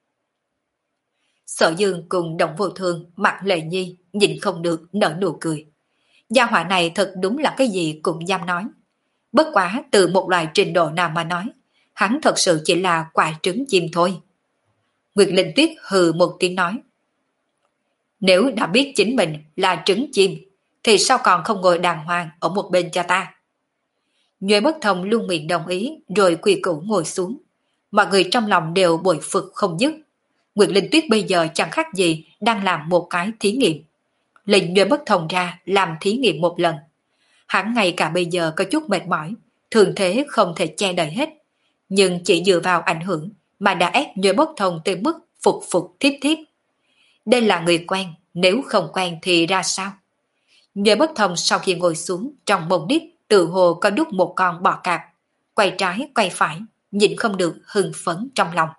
Sở Dương cùng Động Vô Thương mặt Lệ Nhi nhìn không được nở nụ cười. Gia hỏa này thật đúng là cái gì cũng dám nói. Bất quá từ một loại trình độ nào mà nói, hắn thật sự chỉ là quả trứng chim thôi. Nguyệt Linh Tuyết hừ một tiếng nói. Nếu đã biết chính mình là trứng chim, thì sao còn không ngồi đàng hoàng ở một bên cho ta? Nhuế Bất Thông luôn miệng đồng ý rồi quỳ củ ngồi xuống. Mọi người trong lòng đều bội phục không dứt. Nguyệt Linh Tuyết bây giờ chẳng khác gì đang làm một cái thí nghiệm. Lệnh Nhuế Bất Thông ra làm thí nghiệm một lần. Hắn ngay cả bây giờ có chút mệt mỏi, thường thế không thể che đậy hết. Nhưng chỉ dựa vào ảnh hưởng mà đã ép Nhuế Bất Thông tới mức phục phục thiếp thiếp. Đây là người quen, nếu không quen thì ra sao? Nhuế Bất Thông sau khi ngồi xuống trong mông đít tự hồ có đút một con bò cạp, quay trái quay phải, nhìn không được hưng phấn trong lòng.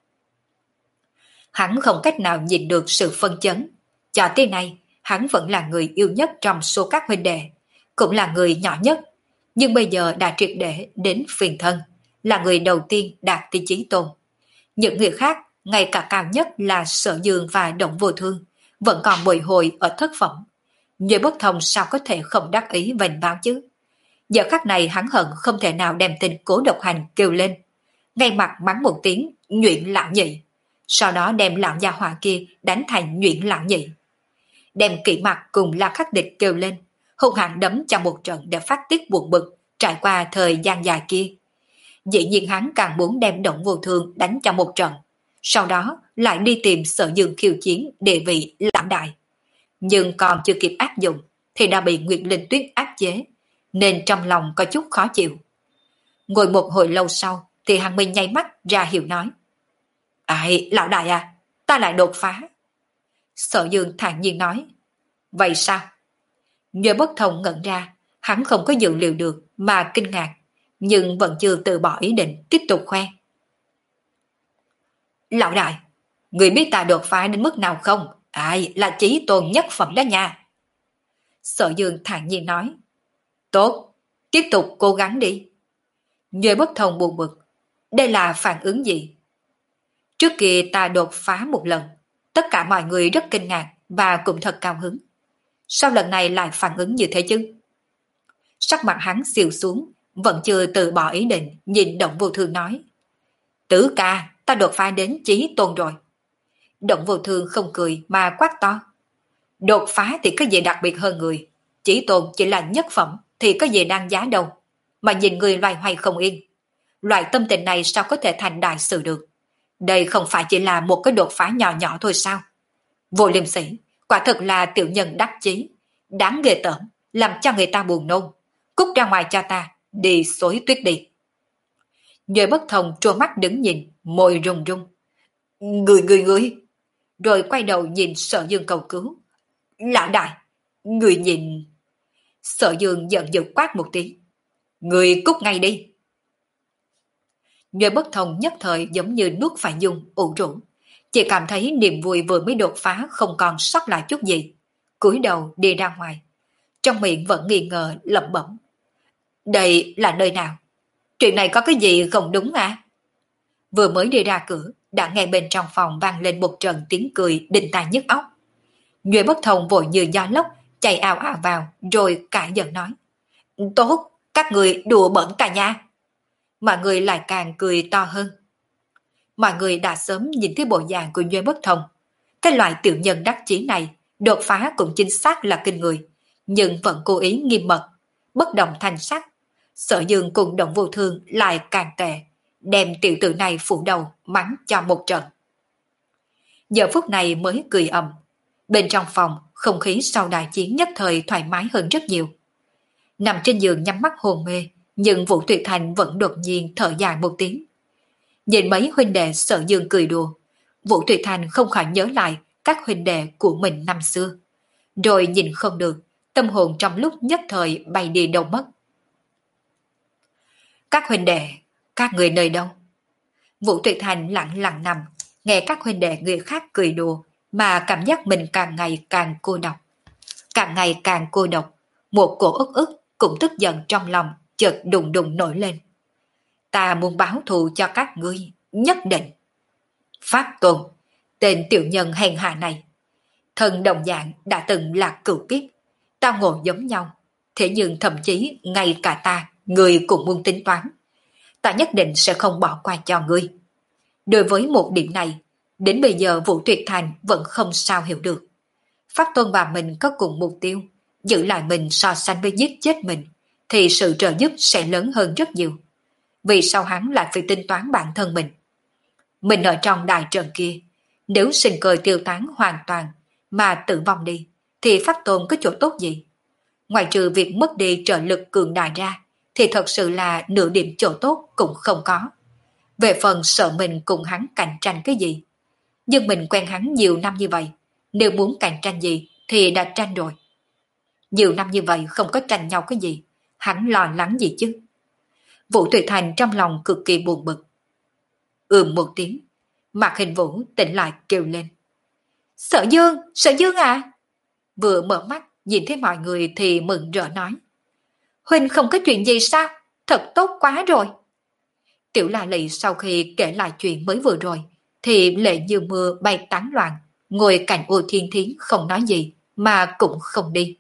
Hắn không cách nào nhìn được sự phân chấn. Cho tới nay, hắn vẫn là người yêu nhất trong số các huynh đệ, cũng là người nhỏ nhất, nhưng bây giờ đã triệt để đến phiền thân, là người đầu tiên đạt tiêu chí tôn. Những người khác, ngay cả cao nhất là Sở Dương và Động Vô Thương, vẫn còn bồi hồi ở thất phẩm. Nhuế Bất Thông sao có thể không đắc ý vênh báo chứ? Giờ khắc này hắn hận không thể nào đem tên Cố Độc Hành kêu lên, ngay mặt mắng một tiếng nhuyễn lão nhị, sau đó đem lão gia hỏa kia đánh thành nhuyễn lão nhị. Đem Kỵ Mặt cùng La Khắc Địch kêu lên, hung hăng đấm cho một trận để phát tiết buồn bực trải qua thời gian dài kia. Dĩ nhiên hắn càng muốn đem Động Vô Thương đánh cho một trận, sau đó lại đi tìm Sở Dương khiêu chiến địa vị lãnh đại. Nhưng còn chưa kịp áp dụng thì đã bị Nguyệt Linh Tuyết áp chế, nên trong lòng có chút khó chịu. Ngồi một hồi lâu sau thì hắn Minh nháy mắt ra hiệu nói. Ai, lão đại à, ta lại đột phá. Sở Dương thản nhiên nói. Vậy sao? Nhuế Bất Thông ngẩn ra, hắn không có dự liệu được mà kinh ngạc, nhưng vẫn chưa từ bỏ ý định tiếp tục khoe. Lão đại, người biết ta đột phá đến mức nào không? Ai, là chí tôn nhất phẩm đó nha. Sở Dương thản nhiên nói. Tốt, tiếp tục cố gắng đi. Nhuế Bất Thông buồn bực. Đây là phản ứng gì? Trước kia ta đột phá một lần, tất cả mọi người rất kinh ngạc và cũng thật cao hứng. Sao lần này lại phản ứng như thế chứ? Sắc mặt hắn xìu xuống, vẫn chưa từ bỏ ý định, nhìn Động Vô Thương nói. Tử ca, ta đột phá đến chí tôn rồi. Động Vô Thương không cười mà quát to. Đột phá thì có gì đặc biệt hơn người, chí tôn chỉ là nhất phẩm thì có gì đáng giá đâu, mà nhìn người loay hoay không yên. Loại tâm tình này sao có thể thành đại sự được? Đây không phải chỉ là một cái đột phá nhỏ nhỏ thôi sao? Vô Liêm Sỉ, quả thật là tiểu nhân đắc chí, đáng ghê tởm, làm cho người ta buồn nôn. Cút ra ngoài cho ta, đi xối tuyết đi. Nhuế Bất Thông trố mắt đứng nhìn, môi run run. Người người người, rồi quay đầu nhìn Sở Dương cầu cứu. Lão đại, người nhìn. Sở Dương giận dữ quát một tiếng. Người cút ngay đi. Nhuế Bất Thông nhất thời giống như nuốt phải dung, ủ rũ. Chỉ cảm thấy niềm vui vừa mới đột phá không còn sót lại chút gì. Cúi đầu đi ra ngoài. trong miệng vẫn nghi ngờ lẩm bẩm. Đây là nơi nào? Chuyện này có cái gì không đúng à? Vừa mới đi ra cửa, đã nghe bên trong phòng vang lên một trận tiếng cười đinh tai nhức óc. Nhuệ Bất Thông vội như gió lốc chạy ào ào vào, rồi cãi giận nói: Tốt, các người đùa bẩn cả nhà. Mọi người lại càng cười to hơn. Mọi người đã sớm nhìn thấy bộ dạng của Nhuệ Bất Thông. Cái loại tiểu nhân đắc chí này, đột phá cũng chính xác là kinh người, nhưng vẫn cố ý nghiêm mật, bất động thanh sắc. Sở Dương cùng Động Vô Thương lại càng tệ, đem tiểu tử này phủ đầu mắng cho một trận. Giờ phút này mới cười ầm. Bên trong phòng, không khí sau đại chiến nhất thời thoải mái hơn rất nhiều. Nằm trên giường nhắm mắt hôn mê, nhưng Vũ Tuyệt Thành vẫn đột nhiên thở dài một tiếng. Nhìn mấy huynh đệ Sở Dương cười đùa, Vũ Tuyệt Thành không khỏi nhớ lại các huynh đệ của mình năm xưa. Rồi nhìn không được, tâm hồn trong lúc nhất thời bay đi đâu mất. Các huynh đệ, các người nơi đâu? Vũ Tuyệt Thành lặng lặng nằm, nghe các huynh đệ người khác cười đùa, mà cảm giác mình càng ngày càng cô độc. Càng ngày càng cô độc, một cổ ức ức cũng tức giận trong lòng, chợt đùng đùng nổi lên. Ta muốn báo thù cho các ngươi, nhất định. Pháp Tôn, tên tiểu nhân hèn hạ này, thần đồng dạng đã từng là cựu kiếp, tao ngộ giống nhau, thế nhưng thậm chí ngay cả ta, ngươi cũng muốn tính toán. Ta nhất định sẽ không bỏ qua cho ngươi. Đối với một điểm này, đến bây giờ Vũ Tuyệt Thành vẫn không sao hiểu được. Pháp Tôn và mình có cùng mục tiêu, giữ lại mình so sánh với giết chết mình, thì sự trợ giúp sẽ lớn hơn rất nhiều. Vì sao hắn lại phải tính toán bản thân mình? Mình ở trong đại trận kia, nếu sinh cơ tiêu tán hoàn toàn mà tử vong đi, thì Pháp Tôn có chỗ tốt gì? Ngoài trừ việc mất đi trợ lực cường đại ra, thì thật sự là nửa điểm chỗ tốt cũng không có. Về phần sợ mình cùng hắn cạnh tranh cái gì? Nhưng mình quen hắn nhiều năm như vậy, nếu muốn cạnh tranh gì thì đã tranh rồi. Nhiều năm như vậy không có tranh nhau cái gì, hắn lo lắng gì chứ? Vũ Tuyệt Thành trong lòng cực kỳ buồn bực. Ừm một tiếng, Mạc Hình Vũ tỉnh lại kêu lên. Sở Dương, Sở Dương à? Vừa mở mắt nhìn thấy mọi người thì mừng rỡ nói. Huynh không có chuyện gì sao? Thật tốt quá rồi. Tiểu La Lị sau khi kể lại chuyện mới vừa rồi thì lệ như mưa bay tán loạn, ngồi cạnh Ô Thiên Thiến không nói gì mà cũng không đi.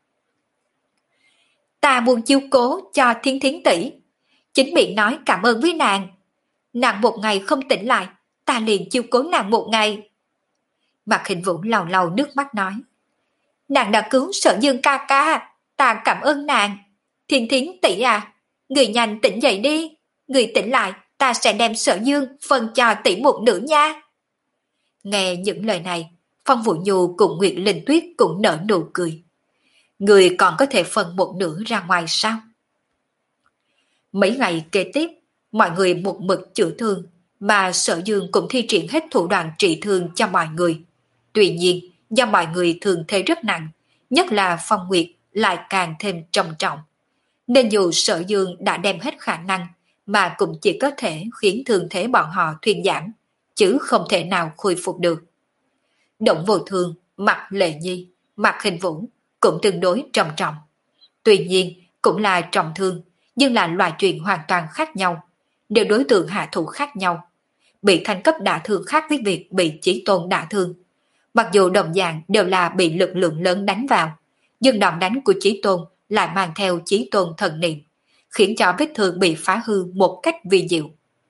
Ta muốn chiếu cố cho Thiên Thiến tỷ, chính miệng nói cảm ơn với nàng. Nàng một ngày không tỉnh lại, ta liền chiếu cố nàng một ngày. Mạc Hình Vũ lau lau nước mắt nói. Nàng đã cứu Sở Dương ca ca, ta cảm ơn nàng. Thiên Thiến tỷ à, người nhanh tỉnh dậy đi. Người tỉnh lại, ta sẽ đem Sở Dương phân cho tỷ một nửa nha. Nghe những lời này, Phong Vũ Nhu cùng Nguyệt Linh Tuyết cũng nở nụ cười. Người còn có thể phân một nửa ra ngoài sao? Mấy ngày kế tiếp, mọi người một mực chữa thương, mà Sở Dương cũng thi triển hết thủ đoạn trị thương cho mọi người. Tuy nhiên, do mọi người thường thế rất nặng, nhất là Phong Nguyệt lại càng thêm trầm trọng. Nên dù Sở Dương đã đem hết khả năng, mà cũng chỉ có thể khiến thương thế bọn họ thuyên giảm, chứ không thể nào khôi phục được. Động Vô Thương, Mạc Lệ Nhi, Mạc Hình Vũ cũng tương đối trầm trọng. Tuy nhiên, cũng là trọng thương, nhưng là loại chuyện hoàn toàn khác nhau, đều đối tượng hạ thủ khác nhau. Bị thành cấp đả thương khác với việc bị Chí Tôn đả thương. Mặc dù đồng dạng đều là bị lực lượng lớn đánh vào, nhưng đòn đánh của Chí Tôn lại mang theo Chí Tôn thần niệm, khiến cho vết thương bị phá hư một cách vi diệu.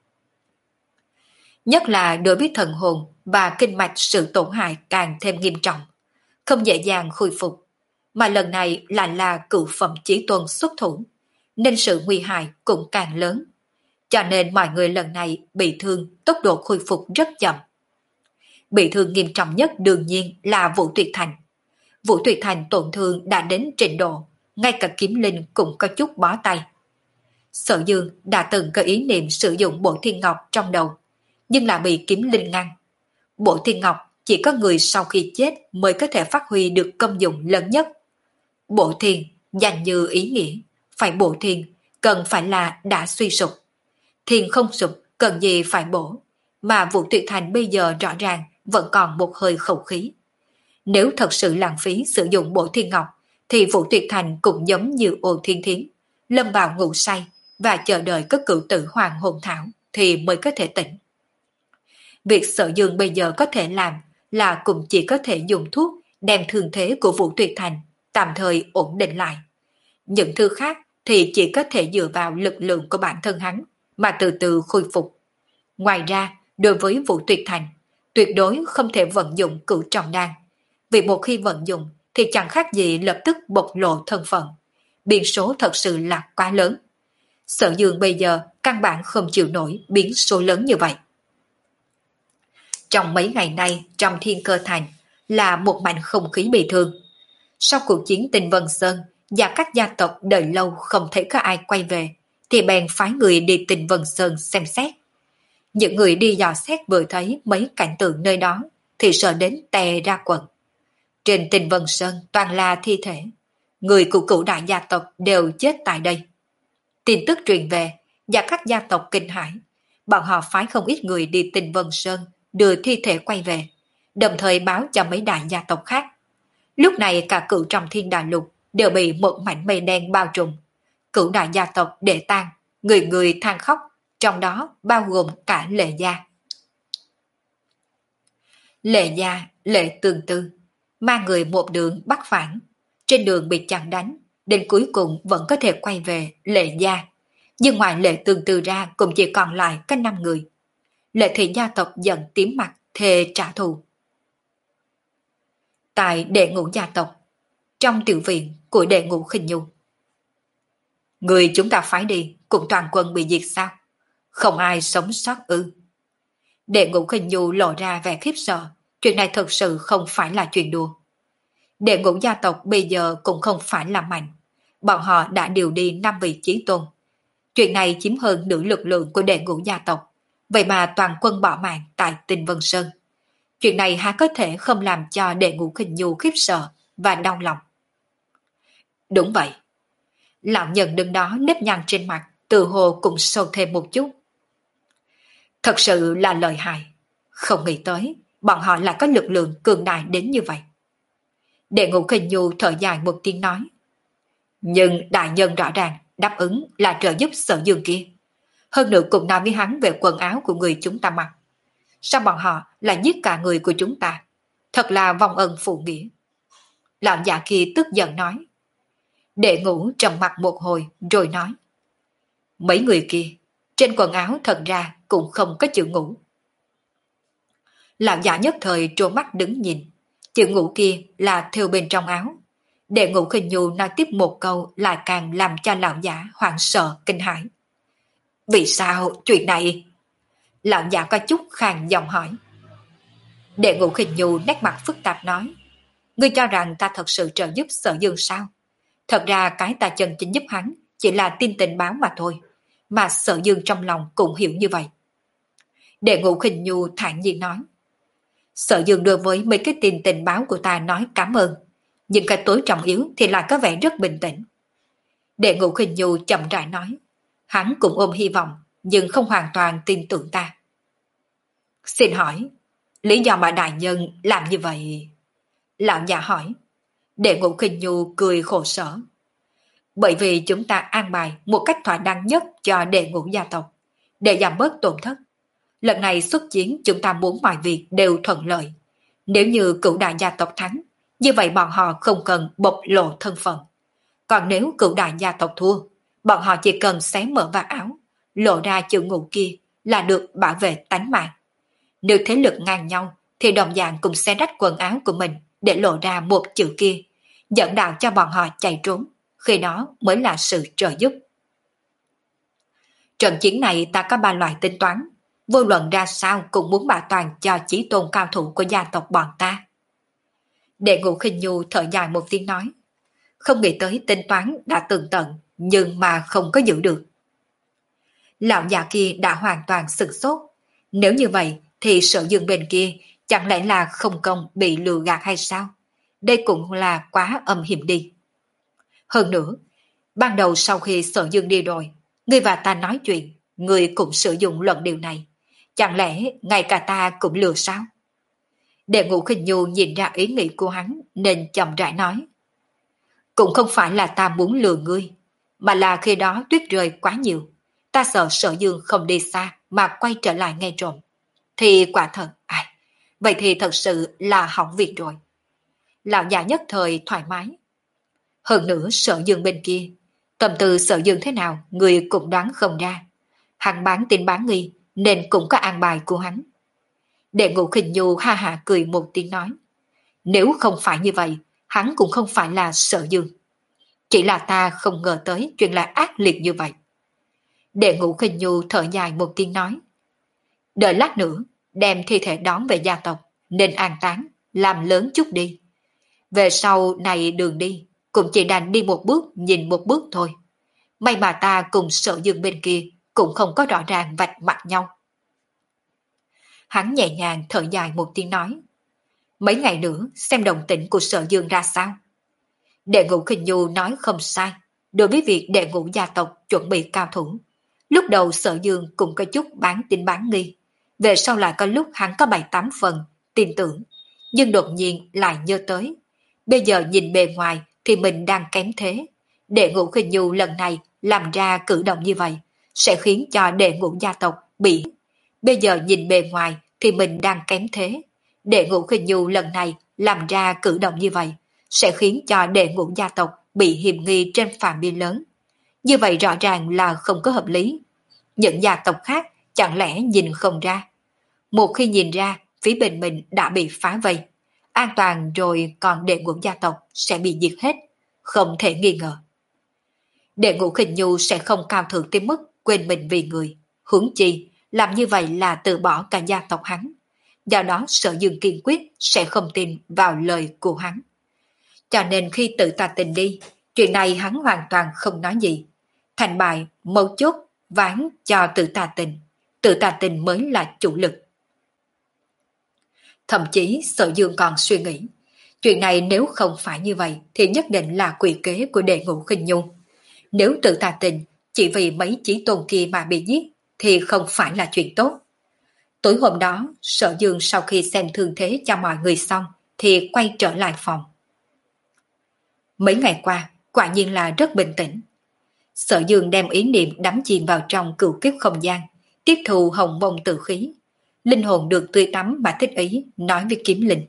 Nhất là đối với thần hồn và kinh mạch, sự tổn hại càng thêm nghiêm trọng, không dễ dàng khôi phục, mà lần này lại là cựu phẩm Chí Tôn xuất thủ, nên sự nguy hại cũng càng lớn. Cho nên mọi người lần này bị thương tốc độ khôi phục rất chậm. Bị thương nghiêm trọng nhất đương nhiên là Vũ Tuyệt Thành. Vũ Tuyệt Thành tổn thương đã đến trình độ, ngay cả kiếm linh cũng có chút bó tay. Sở Dương đã từng có ý niệm sử dụng Bổ Thiên Ngọc trong đầu, nhưng là bị kiếm linh ngăn. Bổ Thiên Ngọc chỉ có người sau khi chết mới có thể phát huy được công dụng lớn nhất. Bổ Thiên dành như ý nghĩa, phải bổ thiên, cần phải là đã suy sụp. Thiên không sụp, cần gì phải bổ, mà Vũ Tuyệt Thành bây giờ rõ ràng vẫn còn một hơi khẩu khí. Nếu thật sự lãng phí sử dụng Bổ Thiên Ngọc, thì Vũ Tuyệt Thành cũng giống như Ô Thiên Thiến, lâm vào ngủ say và chờ đợi có cửu tử hoàng hồn thảo thì mới có thể tỉnh. Việc Sở Dương bây giờ có thể làm là cũng chỉ có thể dùng thuốc đem thương thế của Vũ Tuyệt Thành tạm thời ổn định lại. Những thứ khác thì chỉ có thể dựa vào lực lượng của bản thân hắn mà từ từ khôi phục. Ngoài ra, đối với Vũ Tuyệt Thành, tuyệt đối không thể vận dụng cửu trọng đan. Vì một khi vận dụng thì chẳng khác gì lập tức bộc lộ thân phận. Biến số thật sự là quá lớn. Sở Dương bây giờ căn bản không chịu nổi biến số lớn như vậy. Trong mấy ngày nay trong Thiên Cơ Thành là một mảnh không khí bị thương. Sau cuộc chiến Tinh Vân Sơn và các gia tộc đợi lâu không thấy có ai quay về, thì bèn phái người đi Tinh Vân Sơn xem xét. Những người đi dò xét vừa thấy mấy cảnh tượng nơi đó thì sợ đến tè ra quần. Trên Tinh Vân Sơn toàn là thi thể, người của cửu đại gia tộc đều chết tại đây. Tin tức truyền về và các gia tộc kinh hãi, bọn họ phái không ít người đi Tinh Vân Sơn đưa thi thể quay về, đồng thời báo cho mấy đại gia tộc khác. Lúc này cả cửu trong Thiên Đại Lục đều bị một mảnh mây đen bao trùm. Cửu đại gia tộc đệ tang, người người than khóc, trong đó bao gồm cả Lệ gia. Lệ gia, Lệ Tương Tư, mang người một đường bắt phản, trên đường bị chặn đánh, đến cuối cùng vẫn có thể quay về Lệ gia. Nhưng ngoài Lệ Tương Tư ra cũng chỉ còn lại có năm người. Lệ thị gia tộc giận tím mặt, thề trả thù. Tại Đệ Ngũ gia tộc, trong tiểu viện của Đệ Ngũ Khinh Nhu, người chúng ta phái đi cũng toàn quân bị diệt sao? Không ai sống sót ư? Đệ Ngũ Khinh Nhu lộ ra vẻ khiếp sợ, chuyện này thực sự không phải là chuyện đùa. Đệ Ngũ gia tộc bây giờ cũng không phải là mạnh, bọn họ đã điều đi năm vị chí tôn. Chuyện này chiếm hơn nửa lực lượng của Đệ Ngũ gia tộc, vậy mà toàn quân bỏ mạng tại Tinh Vân Sơn. Chuyện này há có thể không làm cho Đệ Ngũ Khinh Nhu khiếp sợ và đau lòng. Đúng vậy. Lão nhân đứng đó nếp nhăn trên mặt, tự hồ cũng sâu thêm một chút. Thật sự là lợi hại. Không nghĩ tới, bọn họ lại có lực lượng cường đại đến như vậy. Đệ Ngũ Khinh Nhu thở dài một tiếng nói. Nhưng đại nhân rõ ràng đáp ứng là trợ giúp Sở Dương kia. Hơn nữa cũng nói với hắn về quần áo của người chúng ta mặc. Sao bọn họ lại giết cả người của chúng ta? Thật là vong ân phụ nghĩa. Lão già kia tức giận nói. Đệ Ngũ trầm mặt một hồi rồi nói. Mấy người kia, trên quần áo thật ra cũng không có chữ ngũ. Lão già nhất thời trố mắt đứng nhìn. Chữ ngũ kia là theo bên trong áo. Đệ Ngũ Khinh Nhu nói tiếp một câu lại càng làm cho lão giả hoảng sợ kinh hãi. Vì sao chuyện này? Lão giả có chút khàn giọng hỏi. Đệ Ngũ Khinh Nhu nét mặt phức tạp nói. Ngươi cho rằng ta thật sự trợ giúp Sở Dương sao? Thật ra cái ta chân chính giúp hắn chỉ là tin tình báo mà thôi, mà Sở Dương trong lòng cũng hiểu như vậy. Đệ Ngũ Khinh Nhu thản nhiên nói. Sở Dương đối với mấy cái tin tình báo của ta nói cảm ơn, nhưng cái tối trọng yếu thì lại có vẻ rất bình tĩnh. Đệ Ngũ Khinh Nhu chậm rãi nói. Hắn cũng ôm hy vọng, nhưng không hoàn toàn tin tưởng ta. Xin hỏi, lý do mà đại nhân làm như vậy? Lão già hỏi. Đệ Ngũ Khinh Nhu cười khổ sở. Bởi vì chúng ta an bài một cách thỏa đáng nhất cho Đệ Ngũ gia tộc, để giảm bớt tổn thất. Lần này xuất chiến chúng ta muốn mọi việc đều thuận lợi. Nếu như cửu đại gia tộc thắng, như vậy bọn họ không cần bộc lộ thân phận. Còn nếu cửu đại gia tộc thua, bọn họ chỉ cần xé mở vạt áo, lộ ra chữ ngũ kia là được bảo vệ tánh mạng. Nếu thế lực ngang nhau, thì đồng dạng cũng xé rách quần áo của mình để lộ ra một chữ kia, dẫn đạo cho bọn họ chạy trốn, khi đó mới là sự trợ giúp. Trận chiến này ta có ba loại tính toán, vô luận ra sao cũng muốn bảo toàn cho chí tôn cao thủ của gia tộc bọn ta. Đệ Ngũ Khinh Nhu thở dài một tiếng nói. Không nghĩ tới tính toán đã tường tận, nhưng mà không có giữ được. Lão già kia đã hoàn toàn sửng sốt. Nếu như vậy thì Sở Dương bên kia chẳng lẽ là không công bị lừa gạt hay sao? Đây cũng là quá âm hiểm đi. Hơn nữa, ban đầu sau khi Sở Dương đi rồi, ngươi và ta nói chuyện, ngươi cũng sử dụng luận điều này. Chẳng lẽ ngay cả ta cũng lừa sao? Đệ Ngũ Khinh Nhu nhìn ra ý nghĩ của hắn nên chậm rãi nói. Cũng không phải là ta muốn lừa ngươi, mà là khi đó tuyết rơi quá nhiều. Ta sợ Sở Dương không đi xa mà quay trở lại ngay trộm. Thì quả thật, ai, vậy thì thật sự là hỏng việc rồi. Lão già nhất thời thoải mái. Hơn nữa Sở Dương bên kia, tâm tư Sở Dương thế nào người cũng đoán không ra. Hắn bán tin bán nghi nên cũng có an bài của hắn. Đệ Ngũ Khinh Nhu ha ha cười một tiếng nói. Nếu không phải như vậy, hắn cũng không phải là Sở Dương. Chỉ là ta không ngờ tới chuyện lại ác liệt như vậy. Đệ Ngũ Khinh Nhu thở dài một tiếng nói. Đợi lát nữa, đem thi thể đón về gia tộc, nên an táng, làm lớn chút đi. Về sau này đường đi, cũng chỉ đành đi một bước nhìn một bước thôi. May mà ta cùng Sở Dương bên kia cũng không có rõ ràng vạch mặt nhau. Hắn nhẹ nhàng thở dài một tiếng nói. Mấy ngày nữa xem đồng tĩnh của Sở Dương ra sao. Đệ Ngũ Khinh Nhu nói không sai. Đối với việc đệ ngũ gia tộc chuẩn bị cao thủ, lúc đầu Sở Dương cũng có chút bán tin bán nghi. Về sau lại có lúc hắn có bảy tám phần tin tưởng, nhưng đột nhiên lại nhớ tới. Bây giờ nhìn bề ngoài thì mình đang kém thế. Đệ Ngũ Khinh Nhu lần này làm ra cử động như vậy sẽ khiến cho đệ ngũ gia tộc bị. Bây giờ nhìn bề ngoài thì mình đang kém thế. Đệ Ngũ Khinh Nhu lần này làm ra cử động như vậy sẽ khiến cho đệ ngũ gia tộc bị hiềm nghi trên phạm vi lớn. Như vậy rõ ràng là không có hợp lý. Những gia tộc khác chẳng lẽ nhìn không ra. Một khi nhìn ra, phía bên mình đã bị phá vây. An toàn rồi còn đệ ngũ gia tộc sẽ bị diệt hết. Không thể nghi ngờ. Đệ Ngũ Khinh Nhu sẽ không cao thượng tới mức quên mình vì người. Huống chi, làm như vậy là từ bỏ cả gia tộc hắn. Do đó Sở Dương kiên quyết sẽ không tin vào lời của hắn. Cho nên khi tự ta tình đi, chuyện này hắn hoàn toàn không nói gì. Thành bại, mấu chốt, ván cho tự ta tình. Tự ta tình mới là chủ lực. Thậm chí Sở Dương còn suy nghĩ, chuyện này nếu không phải như vậy thì nhất định là quỷ kế của Đệ Ngũ Khinh Nhu. Nếu tự ta tình chỉ vì mấy chí tôn kia mà bị giết thì không phải là chuyện tốt. Tối hôm đó, Sở Dương sau khi xem thương thế cho mọi người xong thì quay trở lại phòng. Mấy ngày qua, quả nhiên là rất bình tĩnh. Sở Dương đem ý niệm đắm chìm vào trong cửu kiếp không gian, tiếp thu hồng mông tự khí. Linh hồn được tươi tắm mà thích ý, nói với Kiếm Linh.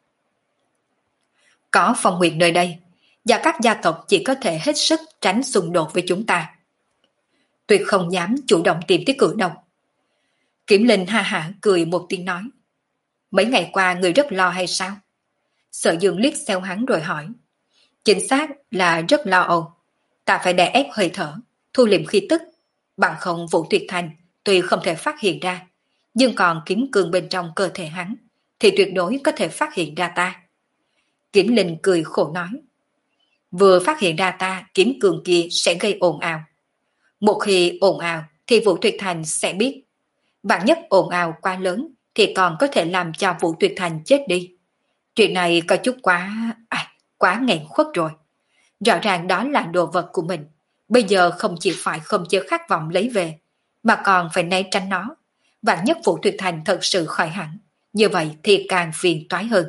Có phong nguyệt nơi đây, và các gia tộc chỉ có thể hết sức tránh xung đột với chúng ta. Tuyệt không dám chủ động tìm tới cửa đâu. Kiếm Linh ha hả cười một tiếng nói. Mấy ngày qua người rất lo hay sao? Sở Dương liếc xéo hắn rồi hỏi. Chính xác là rất lo âu. Ta phải đè ép hơi thở, thu liệm khí tức. Bằng không Vũ Tuyệt Thành tuy không thể phát hiện ra, nhưng còn kiếm cương bên trong cơ thể hắn thì tuyệt đối có thể phát hiện ra ta. Kiếm Linh cười khổ nói. Vừa phát hiện ra ta, kiếm cương kia sẽ gây ồn ào. Một khi ồn ào thì Vũ Tuyệt Thành sẽ biết. Vạn nhất ồn ào quá lớn thì còn có thể làm cho Vũ Tuyệt Thành chết đi. Chuyện này có chút quá... À, quá nghẹn khuất rồi. Rõ ràng đó là đồ vật của mình. Bây giờ không chỉ phải không chế khát vọng lấy về, mà còn phải né tránh nó. Vạn nhất Vũ Tuyệt Thành thật sự khỏi hẳn. Như vậy thì càng phiền toái hơn.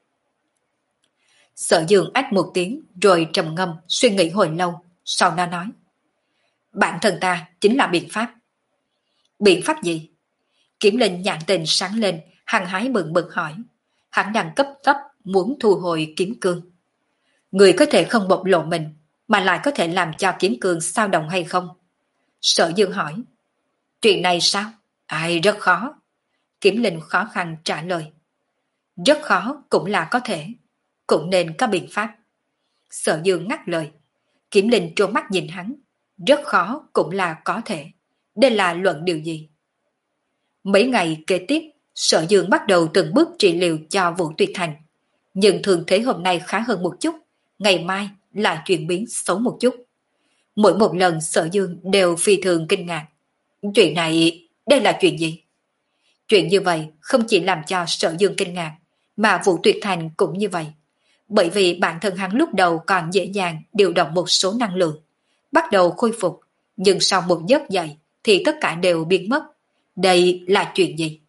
Sở Dương ách một tiếng rồi trầm ngâm suy nghĩ hồi lâu. Sau đó nói. Bản thân ta chính là biện pháp. Biện pháp gì? Kiếm Linh nhãn tình sáng lên, hăng hái bừng bừng hỏi. Hắn đang cấp tốc muốn thu hồi kiếm cương. Người có thể không bộc lộ mình, mà lại có thể làm cho kiếm cương sao động hay không? Sở Dương hỏi. Chuyện này sao? Ai rất khó. Kiếm Linh khó khăn trả lời. Rất khó cũng là có thể, cũng nên có biện pháp. Sở Dương ngắt lời. Kiếm Linh trố mắt nhìn hắn. Rất khó cũng là có thể. Đây là luận điều gì? Mấy ngày kế tiếp, Sở Dương bắt đầu từng bước trị liệu cho Vũ Tuyệt Thành. Nhưng thường thế hôm nay khá hơn một chút, ngày mai lại chuyển biến xấu một chút. Mỗi một lần Sở Dương đều phi thường kinh ngạc. Chuyện này, đây là chuyện gì? Chuyện như vậy không chỉ làm cho Sở Dương kinh ngạc, mà Vũ Tuyệt Thành cũng như vậy. Bởi vì bản thân hắn lúc đầu còn dễ dàng điều động một số năng lượng, bắt đầu khôi phục, nhưng sau một giấc dậy thì tất cả đều biến mất. Đây là chuyện gì?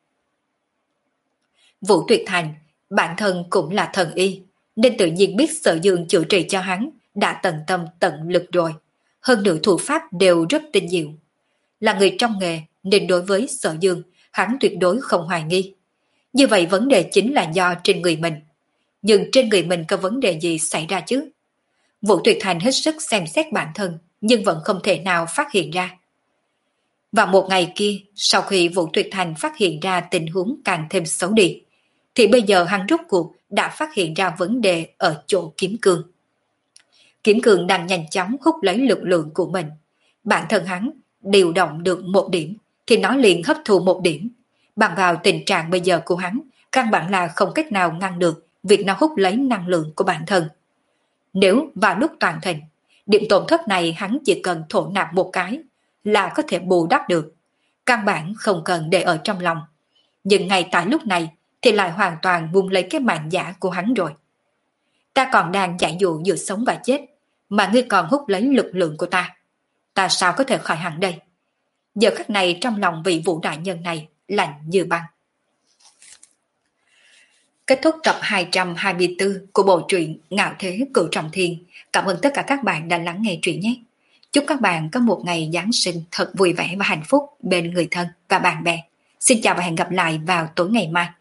Vũ Tuyệt Thành, bản thân cũng là thần y, nên tự nhiên biết Sở Dương chữa trị cho hắn đã tận tâm tận lực rồi, hơn nữa thủ pháp đều rất tinh diệu. Là người trong nghề nên đối với Sở Dương, hắn tuyệt đối không hoài nghi. Như vậy vấn đề chính là do trên người mình. Nhưng trên người mình có vấn đề gì xảy ra chứ? Vũ Tuyệt Thành hết sức xem xét bản thân, nhưng vẫn không thể nào phát hiện ra. Và một ngày kia, sau khi Vũ Tuyệt Thành phát hiện ra tình huống càng thêm xấu đi, thì bây giờ hắn rốt cuộc đã phát hiện ra vấn đề ở chỗ Kiếm Cương. Kiếm Cương đang nhanh chóng hút lấy lực lượng của mình. Bản thân hắn điều động được một điểm, thì nó liền hấp thụ một điểm. Bằng vào tình trạng bây giờ của hắn, căn bản là không cách nào ngăn được việc nó hút lấy năng lượng của bản thân. Nếu vào lúc toàn thịnh, điểm tổn thất này hắn chỉ cần thổ nạp một cái là có thể bù đắp được, căn bản không cần để ở trong lòng. Nhưng ngay tại lúc này thì lại hoàn toàn buông lấy cái mạng giả của hắn rồi. Ta còn đang giải dụ giữa sống và chết, mà ngươi còn hút lấy lực lượng của ta. Ta sao có thể khỏi hẳn đây? Giờ khắc này trong lòng vị Vũ đại nhân này lạnh như băng. Kết thúc tập hai trăm hai mươi tư của bộ truyện Ngạo Thế Cửu Trọng Thiên. Cảm ơn tất cả các bạn đã lắng nghe truyện nhé. Chúc các bạn có một ngày Giáng sinh thật vui vẻ và hạnh phúc bên người thân và bạn bè. Xin chào và hẹn gặp lại vào tối ngày mai.